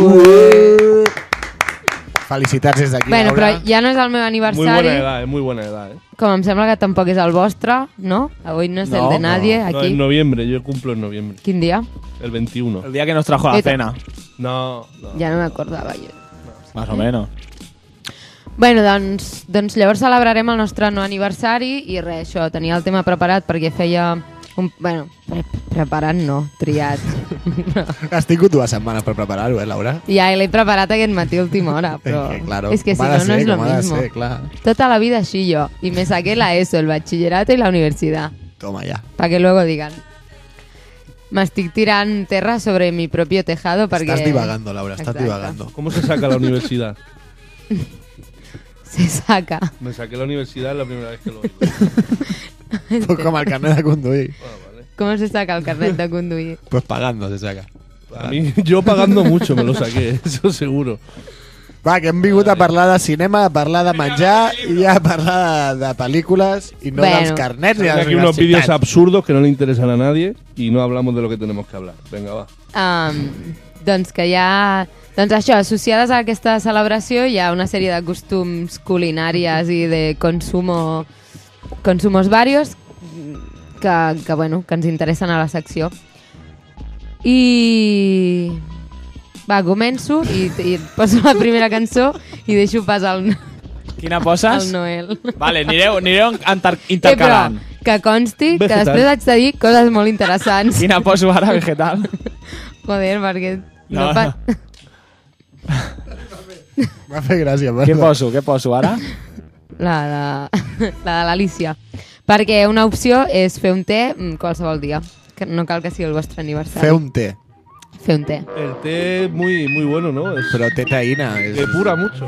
Felicitats des d'aquí, Bueno, Laura. però ja no és el meu Muy aniversari, buena edad, muy buena edad. com em sembla que tampoc és el vostre, no? Avui no és No, el de nadie, No, aquí. en noviembre, yo cumplo en noviembre. Quin dia? El 21. El día que nos trajo la Eta. cena. No, no. Ja no m'acordava jo. Más o menos. Bueno, doncs llavors celebrarem el nostre no aniversari i res, això, tenia el tema preparat perquè feia... Bueno, preparat no, triat. Has tingut 2 setmanes per preparar-ho, Laura? Ja l'he preparat aquest matí a última hora, però Claro, es que si com ha de no, no ser, es lo com ha de mismo. ser, clar. Toda la vida así yo. Y me saqué la ESO, el bachillerato y la universidad. Toma ja. Para que luego digan. M'estic tirant terra sobre mi propio tejado perquè... Estàs divagando, Laura, estás Exacte. divagando. ¿Cómo se saca la universidad? Se saca. Me saqué la universidad la primera vez que lo oigo. Pues com el carnet de conduir. Vale. ¿Cómo se saca el carnet de conduir? Pues pagando se saca. A mí, yo pagando mucho me lo saqué, eso seguro. Va, que hem vingut a parlar de cinema, a parlar de menjar i a parlar de pel·lícules i no Bueno. dels carnets ni de Hay les aquí unos vídeos universitats. absurdos que no le interesan a nadie y no hablamos de lo que tenemos que hablar. Venga, va. Doncs que hi ha... Doncs això, associades a aquesta celebració hi ha una sèrie de costums culinàries i de consumos varios que, bueno, que ens interessen a la secció. I... Va, començo i poso la primera cançó i deixo pas al Quina poses? Noel. Vale, anireu intercalant. Però que consti que Vegetal. després haig de dir coses molt interessants. Quina poso ara, vegetal? Joder, perquè... No. M'ha fet gràcia, Què perdó. poso ara? La de l'Alicia. Perquè una opció és fer un té qualsevol dia. Que no cal que sigui el vostre aniversari. Fer un té. Fer un té. El té es muy, muy bueno, ¿no? Es, Però té taïna. És... depura mucho.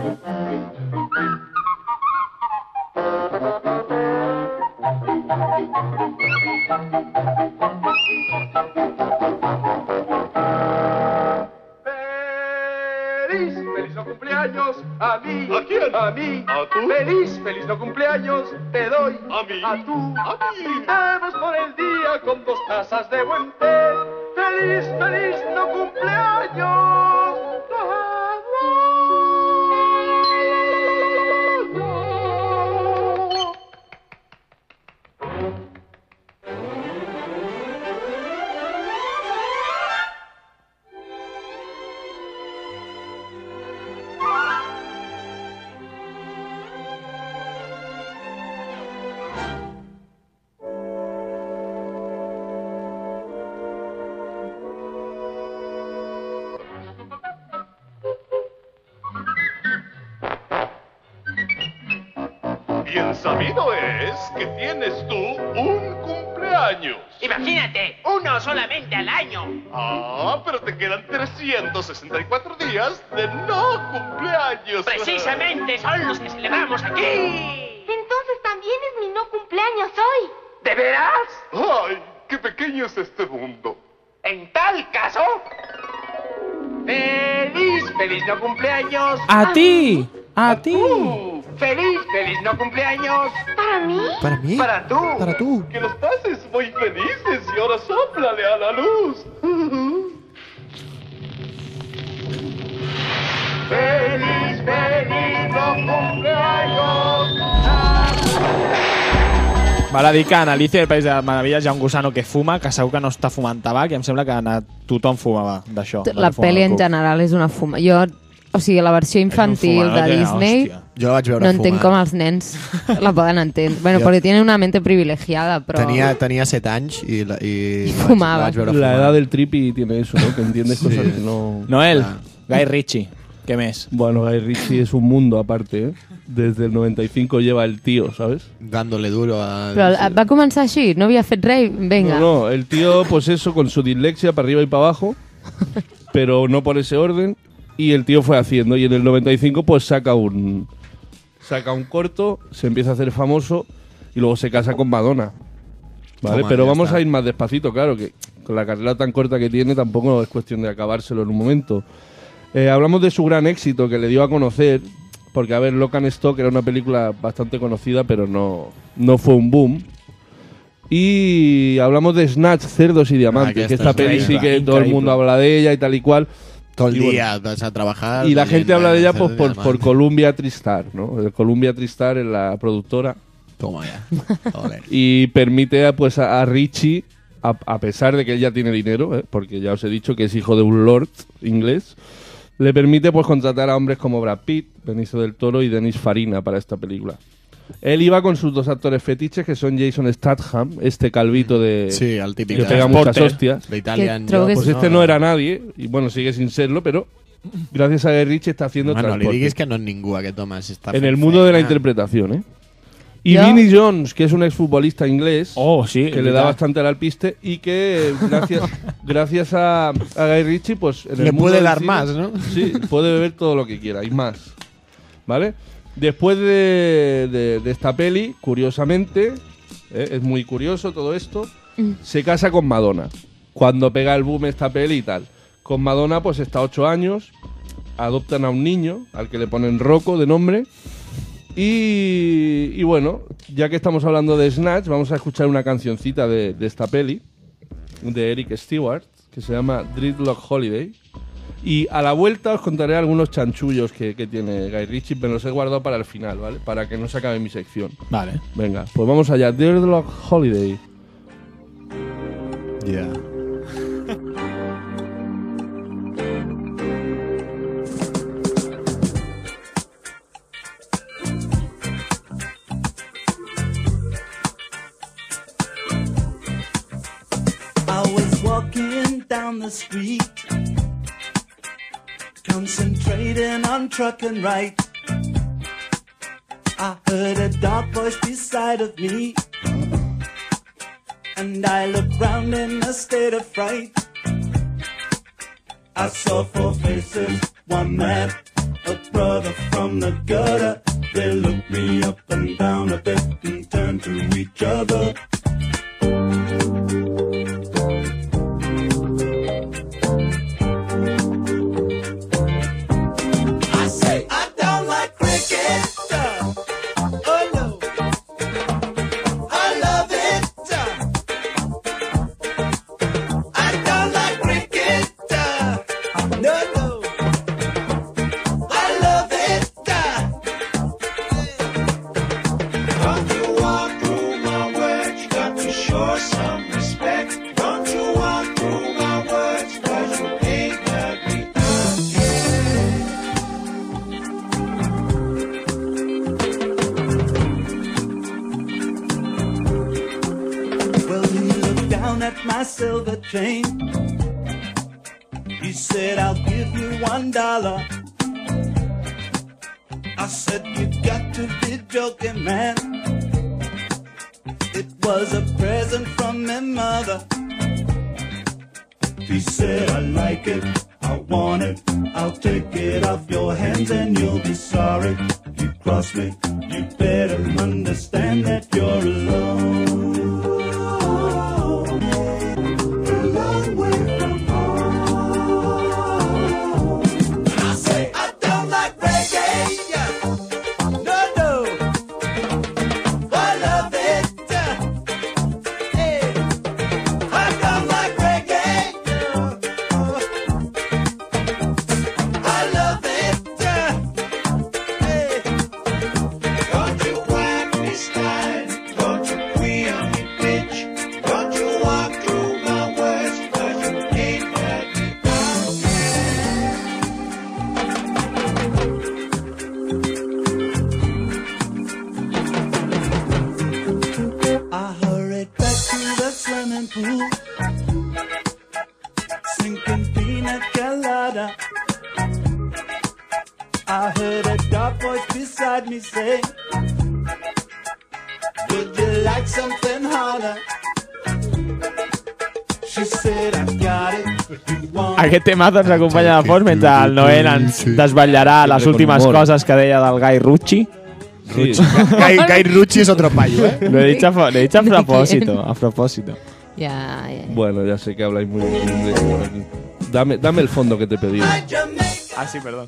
¡Feliz! ¡Feliz no cumpleaños! ¡A mí! ¿A quién? ¡A mí! ¿A tú? ¡Feliz! ¡Feliz no cumpleaños! ¡Te doy! ¡A mí! ¡A tú! ¡A mí! Brindemos por el día con 2 tazas de buen té. ¡Feliz! ¡Feliz no cumpleaños! Bien sabido es que tienes tú un cumpleaños. Imagínate, uno solamente al año. Ah, pero te quedan 364 días de no cumpleaños. Precisamente son los que celebramos aquí. Entonces también es mi no cumpleaños hoy. ¿De veras? Ay, qué pequeño es este mundo. En tal caso... ¡Feliz no cumpleaños! ¡A ti! ¡A ti! ¡Feliz no cumpleaños! ¿Para mí? ¿Para mí? ¡Para tú! Para tú. Que los pases muy felices y ahora sóplale a la luz. ¡Feliz no cumpleaños! Val a dir que en Alicia del País de les Meravelles hi ha un gusano que fuma, que segur que no està fumant tabac, i em sembla que tothom fumava d'això. La pel·li en general és una fuma. Jo, o sigui, la versió infantil de Disney, jo la vaig veure no entenc fumar. com els nens la poden entendre. Bueno, Jo- perquè tienen una mente privilegiada, però... Tenia 7 anys i fumava. la vaig veure La fumar. edad del tripi tiene eso, ¿no? Que entiendes cosas que no... Noel, Ah. Guy Ritchie, què més? Bueno, Guy Ritchie es un mundo aparte, ¿eh? Desde el 95 lleva el tío, ¿sabes? Dándole duro a... Però va començar així, no havia fet res, venga. No, el tío, pues eso, con su dislexia para arriba y para abajo, pero no por ese orden, y el tío fue haciendo, y en el 95 pues saca un corto, se empieza a hacer famoso, y luego se casa con Madonna. ¿Vale? Toma, Pero ya vamos está. a ir más despacito, claro, que con la carrera tan corta que tiene tampoco es cuestión de acabárselo en un momento. Hablamos de su gran éxito que le dio a conocer, porque, a ver, Lock and Stock era una película bastante conocida, pero no fue un boom. Y hablamos de Snatch, Cerdos y Diamantes, que esta peli sí que todo el mundo habla de ella y tal y cual. Todo el Y día vas a trabajar. Y la gente habla de ella pues, Cerdos y por Diamantes. Columbia TriStar, ¿no? Columbia TriStar es la productora. Toma ya. Joder. Y permite pues a Richie, a pesar de que él ya tiene dinero, porque ya os he dicho que es hijo de un lord inglés, le permite pues contratar a hombres como Brad Pitt, Benicio del Toro y Dennis Farina para esta película. Él iba con sus dos actores fetiches, que son Jason Statham, este calvito de Sí, el típico. que pega muchas hostias. De Italian Que trobo que Job, Pues este no era nadie, y bueno, sigue sin serlo, pero gracias a Guy Ritchie está haciendo Bueno, li transporte. diguis que no és ningú aquest home. Està En fent el mundo de la feina. interpretación, ¿eh? Y Yo- Vinnie Jones, que es un exfutbolista inglés, Oh, sí. que le da bastante al alpiste y que gracias a Guy Ritchie, pues en el Le mundo puede del dar cine, más, ¿no? Sí, puede beber todo lo que quiera y más. ¿Vale? Después de esta peli, curiosamente, es muy curioso todo esto, se casa con Madonna. Cuando pega el boom esta peli y tal. Con Madonna pues está 8 años, adoptan a un niño, al que le ponen Rocco de nombre. Y bueno, ya que estamos hablando de Snatch, vamos a escuchar una cancioncita de esta peli, de Eric Stewart, que se llama Dreadlock Holiday. Y a la vuelta os contaré algunos chanchullos que tiene Guy Ritchie, pero los he guardado para el final, ¿vale? Para que no se acabe mi sección. Vale. Venga, pues vamos allá. Dreadlock Holiday. Yeah. I was walking down the street, concentrating on trucking right. I heard a dark voice beside of me, and I looked round in a state of fright. I saw 4 faces, one man, a brother from the gutter. They looked me up and down a bit and turned to each other. I say I don't like cricket. Oh no, I love it. I don't like cricket. No, no, I love it. Don't you walk through my words? You got to show some respect. Don't you walk through my words? 'Cause you ain't got me. Well, he looked down at my silver chain. He said, I'll give you $1. I said, you got to be joking, man. It was a present from my mother. He said, I like it, I want it, I'll take it off your hands and you'll be sorry. You cross me, you better understand that you're alone. A long way from home. I say, I don't like reggae. No, no. I love it. Hey. I don't like reggae. I love it. Hey. Don't you whack me slide. Don't you queer me bitch. Don't you walk through my words. 'Cause you ain't let me down. I hurried back to the swimming pool, sinking pina colada. I heard a dark voice beside me say, would you like something harder? She said, I got it. You want Aquest temazo ens acompanya de fons mentre el Noel ens desvetllarà les últimes coses que deia del Guy Ritchie. Sí. Guy Ritchie es otro payo, ¿eh? Lo he dicho a propósito, a propósito. Ya. Bueno, ya sé que habláis muy bien inglés por aquí. Dame el fondo que te pedí. Ah, sí, perdón.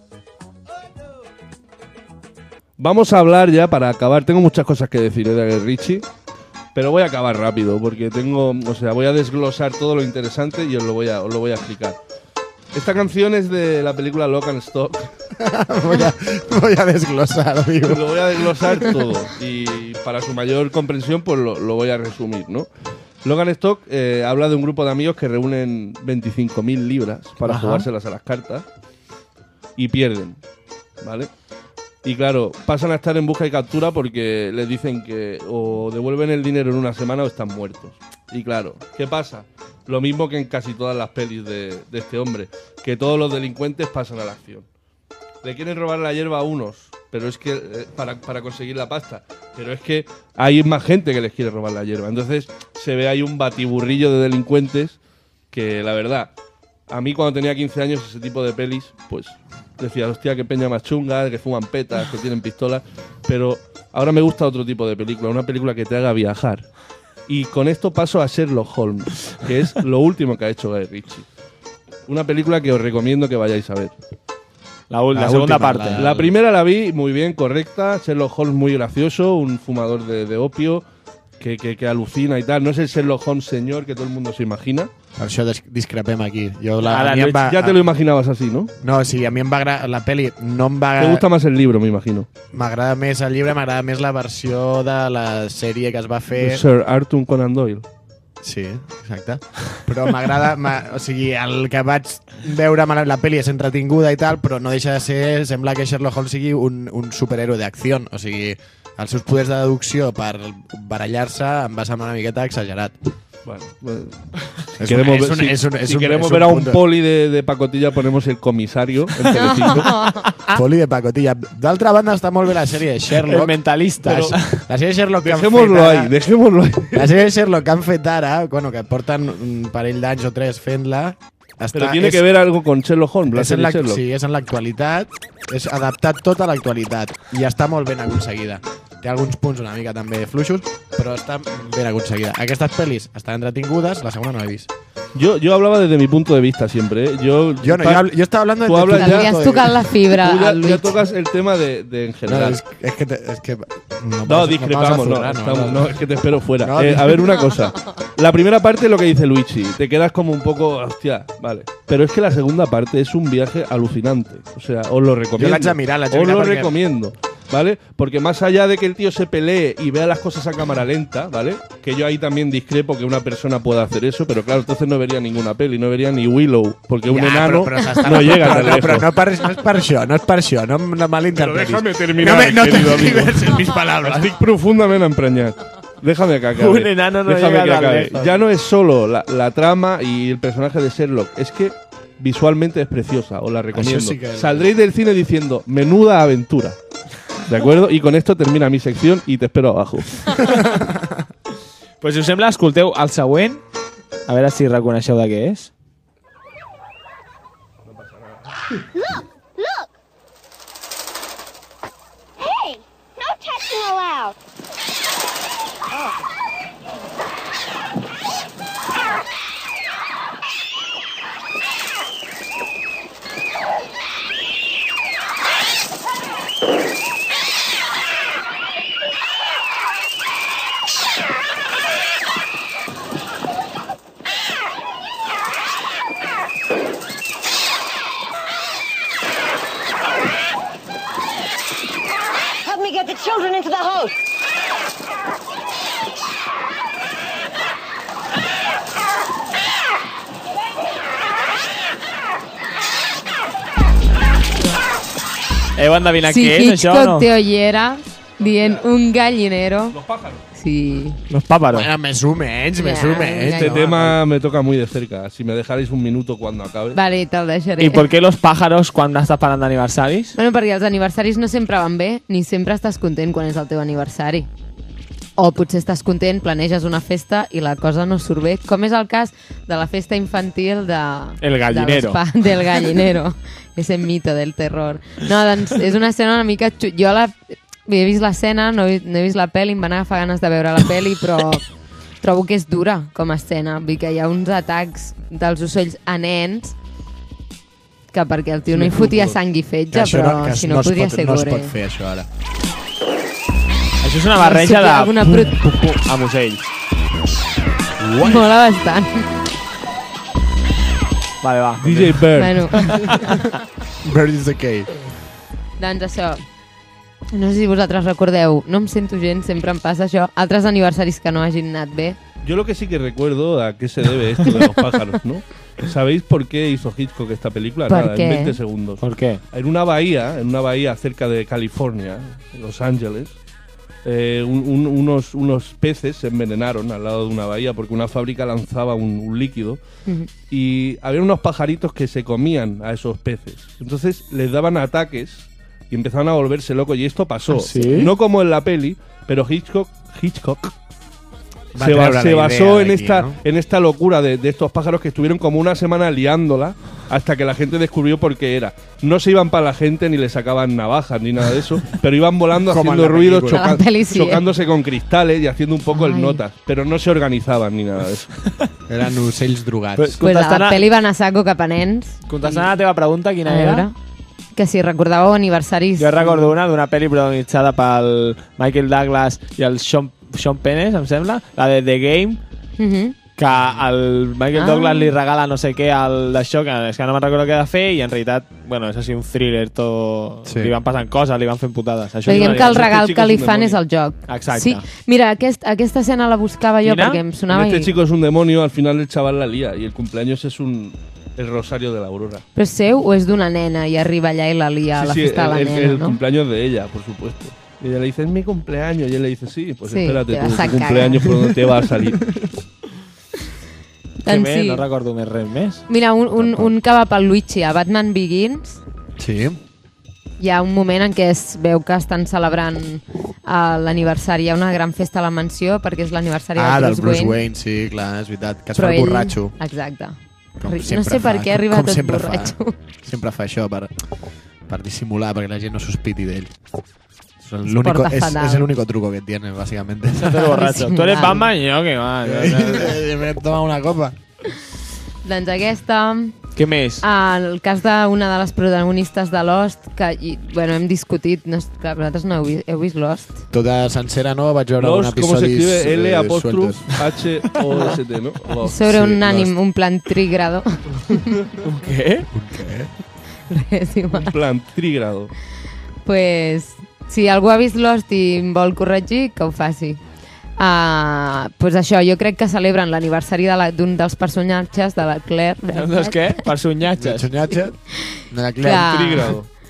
Vamos a hablar ya para acabar. Tengo muchas cosas que decir de Guy Ritchie, pero voy a acabar rápido porque voy a desglosar todo lo interesante y os lo voy a explicar. Esta canción es de la película Lock and Stock. voy a desglosar, amigo. Lo voy a desglosar todo y para su mayor comprensión pues lo voy a resumir, ¿no? Lock and Stock habla de un grupo de amigos que reúnen 25.000 libras para jugárselas a las cartas y pierden, ¿vale? Y claro, pasan a estar en busca y captura porque les dicen que o devuelven el dinero en una semana o están muertos. Y claro, ¿qué pasa? Lo mismo que en casi todas las pelis de este hombre, que todos los delincuentes pasan a la acción. Le quieren robar la hierba a unos, pero es que para conseguir la pasta, pero es que hay más gente que les quiere robar la hierba. Entonces se ve ahí un batiburrillo de delincuentes que, la verdad, a mí cuando tenía 15 años ese tipo de pelis, pues decía, hostia, qué peña más chunga, que fuman petas, que tienen pistolas, pero ahora me gusta otro tipo de película, una película que te haga viajar. Y con esto paso a Sherlock Holmes, que es lo último que ha hecho Guy Ritchie. Una película que os recomiendo que vayáis a ver. La segunda parte. La primera la vi muy bien, correcta. Sherlock Holmes muy gracioso, un fumador de opio que alucina y tal. No es el Sherlock Holmes señor que todo el mundo se imagina. Per això discrepem aquí. Ya te lo imaginabas así, ¿no? No, sí, a mi em va agradar la peli. No em va Te gusta más el libro, me imagino. M'agrada més el llibre, m'agrada més la versió de la sèrie que es va fer. Sir Arthur Conan Doyle. Sí, exacte. Però m'agrada... O sigui, el que vaig veure amb la pel·li és entretinguda i tal, però no deixa de ser... Sembla que Sherlock Holmes sigui un superhéroe d'acció. O sigui, els seus poders de deducció per barallar-se em va semblar una miqueta exagerat. Bueno, si queremos ver a un poli de pacotilla, ponemos el comisario en Telecinco. Poli de pacotilla. D'altra banda, està molt bé la sèrie de Sherlock. El Mentalistas. La sèrie de Sherlock que dejémoslo ahí. La sèrie de Sherlock que han fet ara, bueno, que porten un parell d'anys o 3 fent-la. Pero tiene que ver algo con Sherlock Holmes, la sèrie Sherlock. Sí, és en l'actualitat. És adaptat tot a l'actualitat. I està molt ben aconseguida. Té alguns punts una mica també fluixos, però està ben aconseguida. Aquestes pel·lis estan entretingudes, la segona no l'he vist. Yo hablaba desde mi punto de vista siempre, ¿eh? Yo estaba hablando de tu Le has tocado la fibra tú al ya Luis. tocas el tema de en general. No, es que no, discrepamos, no, es que te espero fuera. A ver, una cosa. La primera parte es lo que dice Luigi. Te quedas como un poco, hostia, vale. Pero es que la segunda parte es un viaje alucinante. O sea, os lo recomiendo. Yo la he hecho a mirar, os lo recomiendo. ¿Vale? Porque más allá de que el tío se pelee y vea las cosas a cámara lenta, ¿vale? Que yo ahí también discrepo que una persona pueda hacer eso, pero claro, entonces no vería ninguna peli, no vería ni Willow, porque un enano no llega tan lejos. Però no és per això, no malinterpretis. Pero déjame terminar, no querido amigo. en mis palabras. Estic profundamente empreñat. Déjame que acabe. Un enano no Déjame llega que tan acabe. lejos. Ya no es solo la trama y el personaje de Sherlock, es que visualmente es preciosa, os la recomiendo. sí que- Saldréis del cine diciendo, menuda aventura. ¿De acuerdo? Y con esto termina mi sección y te espero abajo. Pues si us sembla, escolteu el següent. A veure si reconeixeu de què és. Look! Look! Hey! No touching allowed! Help me get the children into the house. Heu endevinat Si què és, això o Hitchcock no? te oyera dient un gallinero... Los pájaros. Sí. Los pájaros. Bueno, més o menys, més o menys. Este tema me toca muy de cerca. Si me dejarais un minuto cuando acabe. Vale, te'l deixaré. ¿Y por qué los pájaros quan estàs parlant d'aniversaris? Bueno, perquè els aniversaris no sempre van bé, ni sempre estàs content quan és el teu aniversari. O potser estàs content, planeges una festa i la cosa no surt bé, com és el cas de la festa infantil de... El gallinero. Del gallinero. Ese mito del terror. No, doncs és una escena una mica... Jo he vist l'escena, no he vist la pel·li, em van agafar ganes de veure la pel·li, però trobo que és dura com a escena. Vull dir que hi ha uns atacs dels ocells a nens que perquè el tio no hi fotia sang i fetge, però si no podria ser No es gore. pot fer això ara. Això és una barreja de... Alguna amb ocells. Mola bastant. Vale, va. DJ Bird. Bueno, Bird is the cave. doncs això. No sé si vosaltres recordeu, no em sento gens, sempre em passa això. Altres aniversaris que no hagin anat bé. Yo lo que sí que recuerdo a qué se debe esto de los pájaros, ¿no? ¿Sabéis por qué hizo Hitchcock esta película? ¿Por Nada, qué? en 20 segundos. ¿Por qué? En una bahía cerca de California, Los Ángeles, unos peces se envenenaron al lado de una bahía porque una fábrica lanzaba un líquido y había unos pajaritos que se comían a esos peces. Entonces les daban ataques y empezaron a volverse locos y esto pasó. ¿Ah, sí? No como en la peli, pero Hitchcock Va se, treure la se idea basó en d'aquí, esta, ¿no? en esta locura de estos pájaros que estuvieron como una semana liándola hasta que la gente descubrió por qué era. No se iban para la gente ni le sacaban navajas ni nada de eso, pero iban volando Como en haciendo la ruidos, película. A la peli sí, chocándose con cristales y haciendo un poco Ay. el notas, pero no se organizaban ni nada de eso. Eren ocells drogats. Pues, Pues a contestant la a, pel·li van a saco cap a nens. contestant a la teva pregunta, quina A era? veure, que si recordàveu aniversaris... Jo recordo d'una pel·li protagonitzada pel Michael Douglas i el Sean Penn, em sembla, la de The Game, Mhm. que el Michael Douglas li regala no sé què d'això, que és que no me'n recordo què ha de fer, i en realitat, bueno, és així un thriller, tot... Sí. Li van passant coses, li van fent putades. Això Però diguem que el Este regal chico que es li un fan demonio. és el joc. Exacte. Sí, mira, aquesta escena la buscava jo Quina? perquè em sonava... Este i- chico es un demonio, al final el chaval la lía y el cumpleaños es el rosario de la aurora. Però és seu o és d'una nena i arriba allà i la lia a la festa de la nena, el no? cumpleaños de ella, por supuesto. Y ella le dice, es mi cumpleaños. Y él le dice, sí, pues Sí, espérate te tú, vas a tu cumpleaños por donde te va a salir. Què Doncs més? sí. No recordo més res més. Mira, un que va pel Luigi a Batman Begins, Sí. hi ha un moment en què es veu que estan celebrant l'aniversari. Hi ha una gran festa a la mansió perquè és l'aniversari Del de Bruce Wayne, sí, clar, és veritat. Que es Però fa el ell- borratxo. Exacte. Com No sempre sé per fa, què arriba com tot sempre borratxo. Sempre fa això per dissimular, perquè la gent no sospiti d'ell. porta fatal. Es el único truco que tiene, básicamente. Estás borracho. Tú eres Batman y yo, que va. Me he tomado una copa. Doncs aquesta... Què més? El cas d'una de les protagonistes de Lost, que bueno, hem discutit, no, clar, vosaltres no heu vist Lost? Tota sencera, no? Vaig veure un Lost, ¿cómo se episodi escribe? L sueltos. H-O-S-T, ¿no? Lost. Sobre Sí, un plan trígrado. Un què? Res, igual. Un plan trígrado. Pues, si algú ha vist Lost i em vol corregir, que ho faci. Pues això, jo crec que celebren l'aniversari d'un dels personatges de la Claire. Doncs què? Personatges. Personatge de la Que- Claire. Trígrado.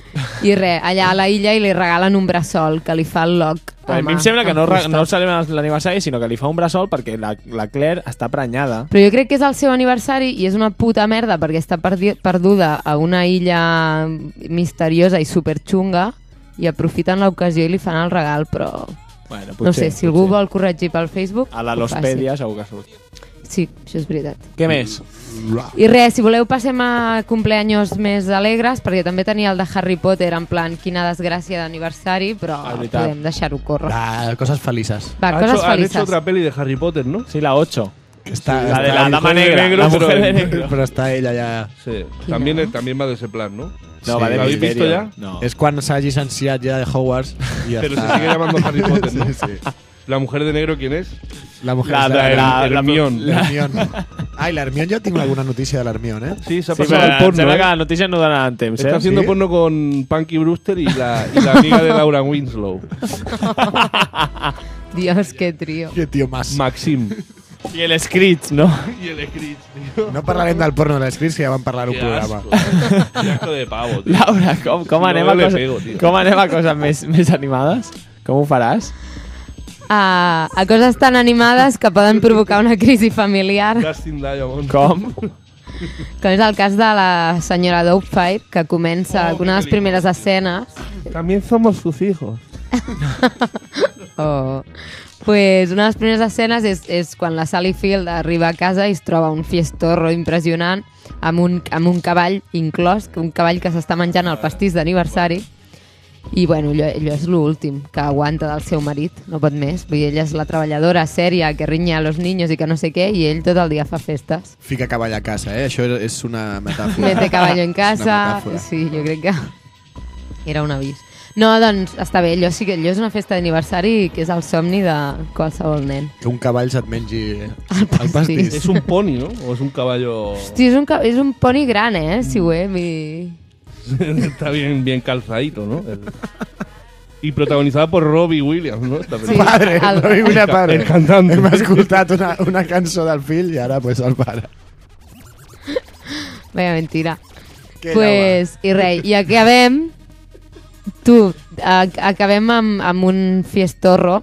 I res, allà a la illa i li regalen un bressol que li fa el loc. A mi em sembla que no celebren l'aniversari, sinó que li fa un bressol perquè la Claire està prenyada. Però jo crec que és el seu aniversari i és una puta merda perquè està perduda a una illa misteriosa i superxunga i aprofiten l'ocasió i li fan el regal, però... Bueno, no sé, si algú vol corregir pel Facebook... A la Lospedia segur que surt. Sí, això és veritat. Què més? I res, si voleu passem a cumpleaños més alegres, perquè també tenia el de Harry Potter, en plan, quina desgràcia d'aniversari, però podem deixar-ho córrer. Cosas felices. Va, cosas Han felices. hecho otra peli de Harry Potter, ¿no? Sí, la 8. La de la dama negra, la mujer de negro. Pero está ella ya... Sí, también va de ese plan, ¿no? No, Sí. va de ¿Lo habéis visto misterio. ya? No. Es cuando s'ha llicenciat ja de Hogwarts i ja Pero està. se sigue llamando Harry Potter, ¿no? Sí, sí. ¿La mujer de negro quién es? La mujer Hermione. L'Hermione. Ai, l'Hermione, jo tinc alguna notícia de l'Hermione, Sí, se ha Sí, pasado però al porno. sembla ¿eh? que les notícies no donen temps, Está haciendo ¿Sí? porno con Punky Brewster y la amiga de Laura Winslow, Dios, qué trío. Que tio mas. Maxim. I el Screech, no? Y el Screech, tío. No parlarem del porno de l'Scrits, que ja vam parlar en un Qué programa. asco. Qué asco de pavo, tío. Laura, com anem No a le coses, pego, tío. com anem a coses més animades? Com ho faràs? A coses tan animades que poden provocar una crisi familiar, Dustin Diamond. Com? com és el cas de la senyora Doubtfire, que comença una de les primeres escenes. También somos sus hijos. Pues una de les primeres escenes és quan la Sally Field arriba a casa i es troba un fiestorro impressionant amb un cavall inclòs, un cavall que s'està menjant el pastís d'aniversari. I bueno, allò és l'últim que aguanta del seu marit, no pot més. Vull dir, ella és la treballadora sèria que rinya a los niños i que no sé què, i ell tot el dia fa festes. Fica cavall a casa, Això és una metàfora. Mete caballo en És una casa. metàfora. Sí, jo crec que era un avís. No, doncs està bé, allò és una festa d'aniversari que és el somni de qualsevol nen. Que un cavall se't mengi El pastís. Es un pony, ¿no? ¿O es un caballo? Hosti, és un poni gran, si ho vull dir. Está bien calzadito, ¿no? Y protagonizada por Robbie Williams, ¿no? Esta Sí. Padre, El- no vinc una pare. El cantante. Hem escoltat una cançó del fill i ara pues el pare. Vaya mentira. Que Pues, i res, i acabem acabem amb un fiestorro.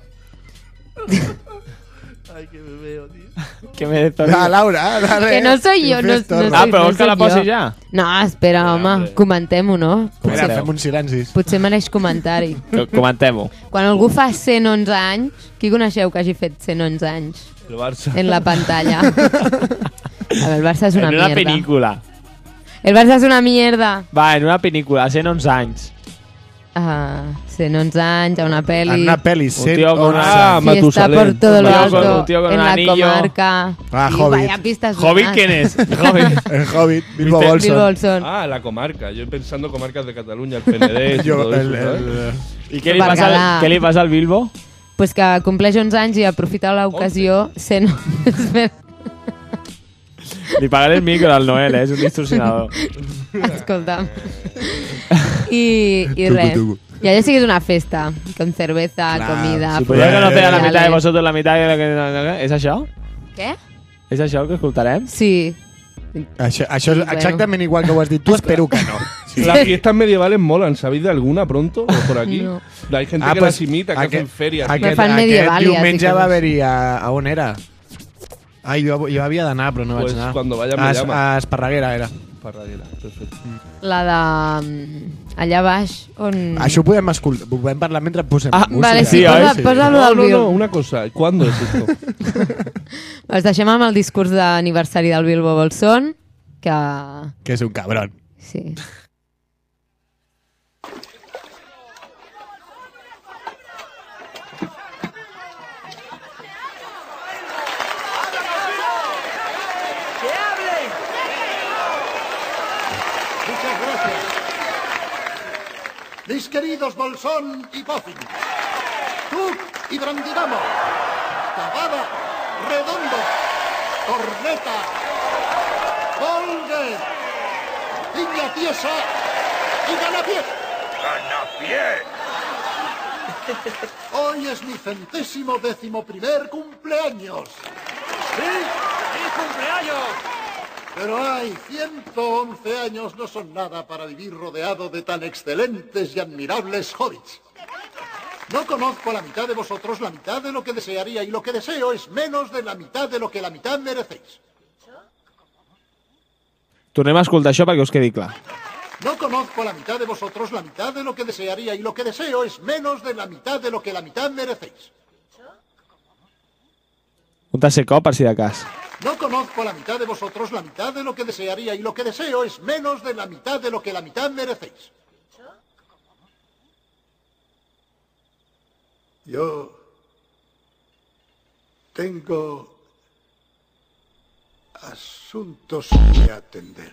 Ay, que me veo, tío. Que me Laura, dale. Que no soy jo, no soy però vols que la soy posi jo. ja? No, espera, home, comentem-ho, no? Espera, fem un silenci. Potser mereix comentari. Comentem-ho. Quan algú fa 111 anys, qui coneixeu que hagi fet 111 anys El Barça. en la pantalla? A veure, el Barça és una En una mierda. pel·lícula. El Barça és una mierda. Va, en una pel·lícula, 111 anys. 111 anys, a una pel·li. En una pel·li, Un tío con una... Fiesta por todo lo alto, Un tío con en un la anillo. comarca. Ah, Y Hobbit. vaya pistas ¿Hobbit buenas. quién es? Hobbit. El Hobbit, Bilbo ¿Viste? Bolson. Bilbo Bolson. Ah, la comarca. Yo pensando comarcas de Cataluña, el Penedès y todo eso, ¿sabes? I què li, passa, Berguedà. què li passa al Bilbo? Pues que compleix 11 anys i aprofita l'ocasió sent... Li pagaré el micro al Noel, és un distorsionador. Escolta'm. I res. I allò sí que és una festa, con cerveza, comida... Si podria conocer a la mitad de cereales. vosotros, la mitad de... És això? Què? És això el que escoltarem? Sí. Això és exactament igual que ho has dit tu, espero que no. Las fiestas medievales molan, ¿sabéis de alguna pronto? ¿O por aquí? No. Hay gente Ah, que pues, las imita, que hacen ferias. Me fan medieval, ja, diumenge sí que va no. haver-hi a on era? Ai, jo havia d'anar, però no Pues vaig anar. cuando vaya me llama. A Esparreguera era. Parraguera, perfecto. La de... allà baix, on... Això ho podem escoltar, ho podem parlar mentre posem música. vale, sí, posa-lo No, del no, Bill. no, una cosa. ¿Cuándo es esto? Els deixem amb el discurs d'aniversari del Bilbo Bolson, que... Que és un cabrón. Sí. ¡Que hablen! Muchas gracias. Mis queridos Bolsón y Boffin, Cook y Brandigamo, Tabada, Redondo, Corneta, Volgue, Piña Tiesa y Ganapié. ¡Ganapié! Hoy es mi 111º cumpleaños. ¡Sí! ¡Feliz cumpleaños! Pero hay 111 años no son nada para vivir rodeado de tan excelentes y admirables hobbits. No conozco a la mitad de vosotros la mitad de lo que desearía y lo que deseo es menos de la mitad de lo que la mitad merecéis. Tornem a escoltar això perquè us quedi clar. No conozco a la mitad de vosotros la mitad de lo que desearía y lo que deseo es menos de la mitad de lo que la mitad merecéis. Un tercer cop, per si de cas. No conozco a la mitad de vosotros la mitad de lo que desearía y lo que deseo es menos de la mitad de lo que la mitad merecéis. Yo tengo asuntos que atender.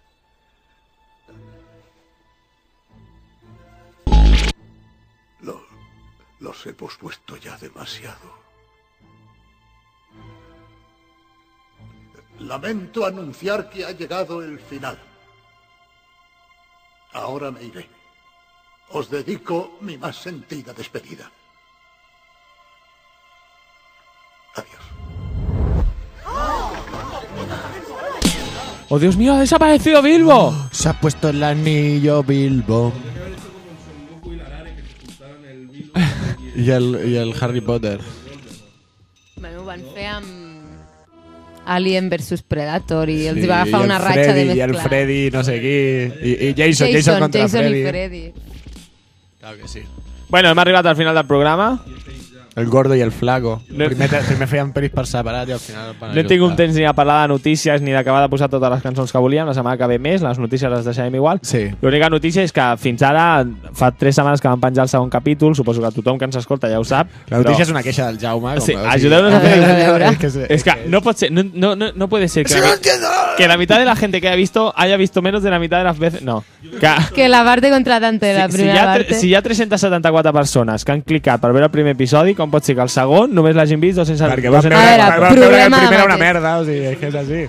Los he pospuesto ya demasiado. Lamento anunciar que ha llegado el final. Ahora me iré. Os dedico mi más sentida despedida. ¡Oh, Dios mío, ha desaparecido Bilbo! Se ha puesto el anillo Bilbo. I el Harry Potter. Bueno, ho van fer amb Alien vs Predator i els va agafar una ratxa de mezclar. I el Freddy, no sé qui. I Jason contra Freddy. I Freddy. Claro que sí. Bueno, hem arribat al final del programa. El gordo i el flaco. Primer feien pelis per separat i al final... No he tingut temps ni a parlar de notícies ni d'acabar de posar totes les cançons que volíem. La setmana que ve més, les notícies les deixarem igual. Sí. L'única notícia és que fins ara fa 3 setmanes que vam penjar el segon capítol. Suposo que tothom que ens escolta ja ho sap. La notícia és una queixa del Jaume. Sí, ajudeu-nos a fer... Es que no pot ser, no puede ser que la mitad de la gente que haya visto menos de la mitad de las veces... No. Que la parte contratante de la primera parte... Si hi ha 374 persones que han clicat per veure el primer episodi, com pot ser que el segon només l'hagin vist 200... Perquè va veure el primer una merda, o sigui, és que és així.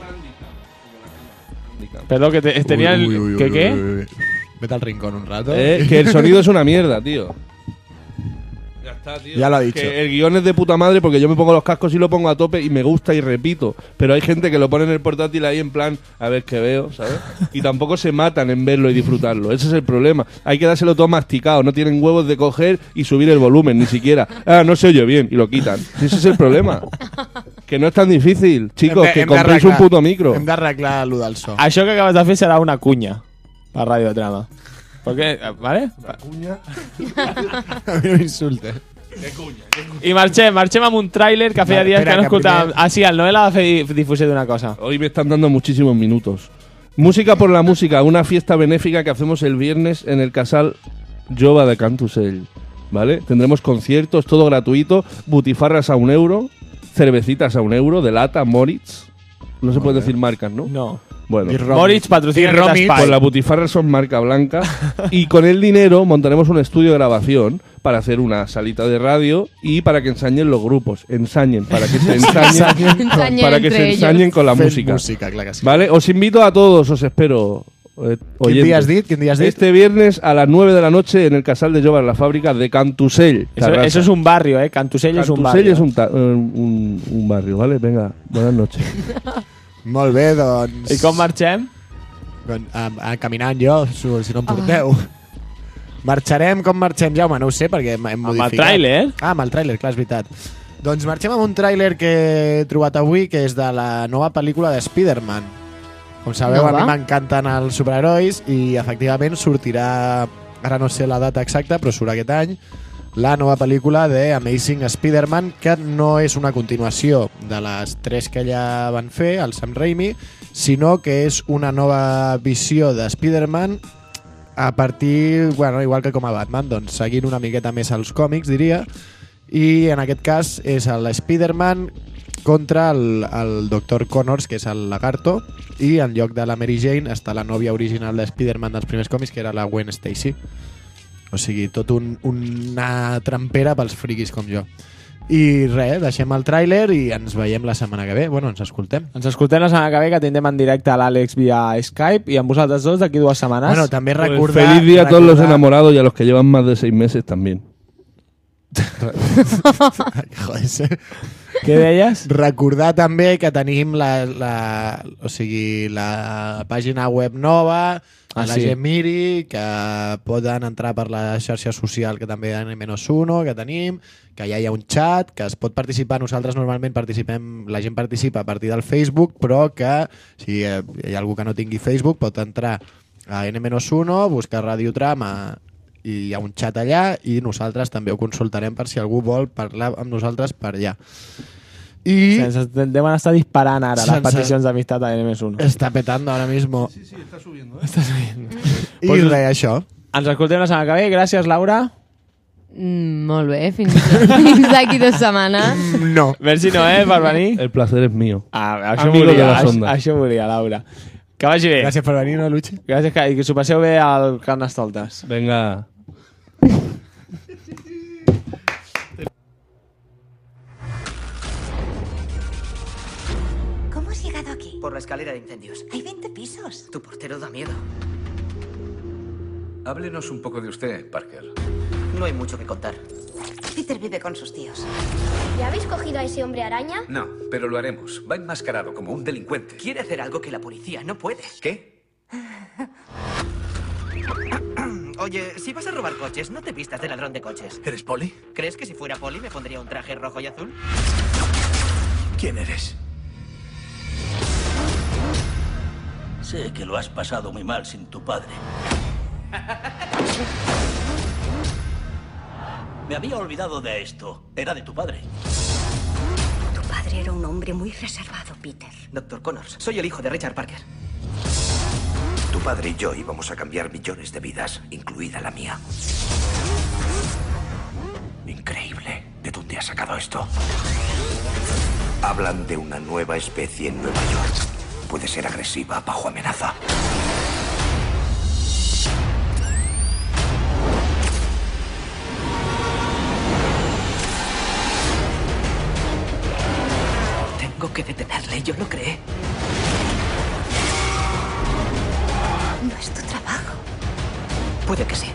Perdó, que tenía el... ¿Qué? Vete al rincón un rato. Que el sonido es una mierda, tío. Ya está, tío. Ya lo ha dicho. Que el guión es de puta madre porque yo me pongo los cascos y lo pongo a tope y me gusta y repito. Pero hay gente que lo pone en el portátil ahí en plan, a ver qué veo, ¿sabes? Y tampoco se matan en verlo y disfrutarlo. Ese es el problema. Hay que dárselo todo masticado. No tienen huevos de coger y subir el volumen, ni siquiera. Ah, no se oye bien. Y lo quitan. Ese es el problema. Que no es tan difícil, chicos, que compréis un puto micro. Hem d'arreglar allò del so. Això que acabes de fer serà una cunya a Radio Trama. Perquè, ¿vale? Una cunya. A mi no m'insulte. I marxem amb un tràiler que feia dies que no escoltàvem. Ah, sí, el Noel ha de fer difusió d'una cosa. Hoy me están dando muchísimos minutos. Música por la música, una fiesta benéfica que hacemos el viernes en el Casal Jova de Cantusell, ¿vale? Tendremos conciertos, todo gratuito, butifarras a €1, cervecitas a €1, de lata, Moritz. No se puede decir marcas, ¿no? No. Bueno, Moritz patrocina pues la butifarra son marca blanca y con el dinero montaremos un estudio de grabación para hacer una salita de radio y para que ensañen los grupos, para que se ensañen con la música. Clar que sí. ¿Vale? Os invito a todos, os espero. ¿Quin dia has dit? Este viernes a las 9 de la noche en el Casal de Jova, en la fábrica de Cantusell. Eso es un barrio, ¿eh? Cantusell es un barrio. Cantusell es un barrio, ¿vale? Venga, buenas noches. Molt bé, doncs... I com marxem? Caminant jo, si no em porteu. Marxarem com marxem, Jaume? No ho sé, perquè hem modificat. Amb el tràiler? Amb el tràiler, clar, és veritat. Doncs marxem amb un tràiler que he trobat avui, que és de la nova pel·lícula de Spider-Man. Com sabeu, a mi m'encanten els superherois i efectivament sortirà, ara no sé la data exacta, però surt aquest any, la nova pel·lícula de Amazing Spider-Man, que no és una continuació de les 3 que ja van fer, el Sam Raimi, sinó que és una nova visió de Spider-Man a partir, bueno, igual que com a Batman, doncs seguint una miqueta més els còmics, diria, i en aquest cas és el Spider-Man contra el Dr. Connors, que és el Lagarto, i en lloc de la Mary Jane està la nòvia original de Spider-Man dels primers còmics, que era la Gwen Stacy. O sigui, tot una trampera pels friquis com jo. I res, deixem el tràiler i ens veiem la setmana que ve. Bueno, ens escoltem. Ens escoltem la setmana que ve, que tindrem en directe a l'Àlex via Skype i amb vosaltres dos d'aquí 2 setmanes. Bueno, també recordar... Feliz día a todos los enamorados y a los que llevan más de 6 meses también. Joder, Què deies? Recordar també que tenim la pàgina web nova, la gent miri, que poden entrar per la xarxa social que també hi ha N-1, que tenim, que ja hi ha un xat, que es pot participar. Nosaltres normalment la gent participa a partir del Facebook, però que si hi ha algú que no tingui Facebook pot entrar a N-1, buscar Radiotrama i hi ha un xat allà i nosaltres també ho consultarem per si algú vol parlar amb nosaltres per allà. Y deuen estar disparant ara les peticions d'amistat a N-1. Està petando ahora mismo. Sí, està subiendo. Està subiendo. I res, això. Ens escoltem la setmana que ve. Gràcies, Laura. Molt bé, fins d'aquí 2 setmanes. No. Merci, per venir. El placer és mío. Això Amigo de la volia, sonda. això volia, Laura. Que vagi bé. Gràcies per venir, no, Luchi? Gràcies, i que s'ho passeu bé al Carnestoltes. Venga. ¿Cómo has llegado aquí? Por la escalera de incendios. Hay 20 pisos. Tu portero da miedo. Háblenos un poco de usted, Parker. No hay mucho que contar. Peter vive con sus tíos. ¿Ya habéis cogido a ese hombre araña? No, pero lo haremos. Va enmascarado como un delincuente. Quiere hacer algo que la policía no puede. ¿Qué? Oye, si vas a robar coches, no te vistas de ladrón de coches. ¿Eres poli? ¿Crees que si fuera poli me pondría un traje rojo y azul? ¿Quién eres? Sé que lo has pasado muy mal sin tu padre. Me había olvidado de esto. Era de tu padre. Tu padre era un hombre muy reservado, Peter. Dr. Connors, soy el hijo de Richard Parker. Tu padre y yo íbamos a cambiar millones de vidas, incluida la mía. Increíble. ¿De dónde has sacado esto? Hablan de una nueva especie en Nueva York. Puede ser agresiva bajo amenaza. Tengo que detenerle, yo lo creé. No es tu trabajo. Puede que sí.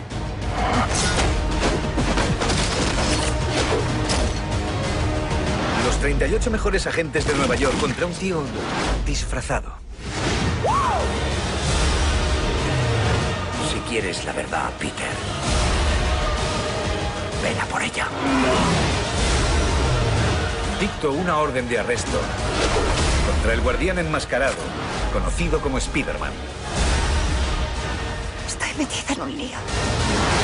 Los 38 mejores agentes de Nueva York contra un tío disfrazado. Si quieres la verdad, Peter, ven a por ella. Dicto una orden de arresto contra el guardián enmascarado, conocido como Spider-Man. Estoy metida en un lío.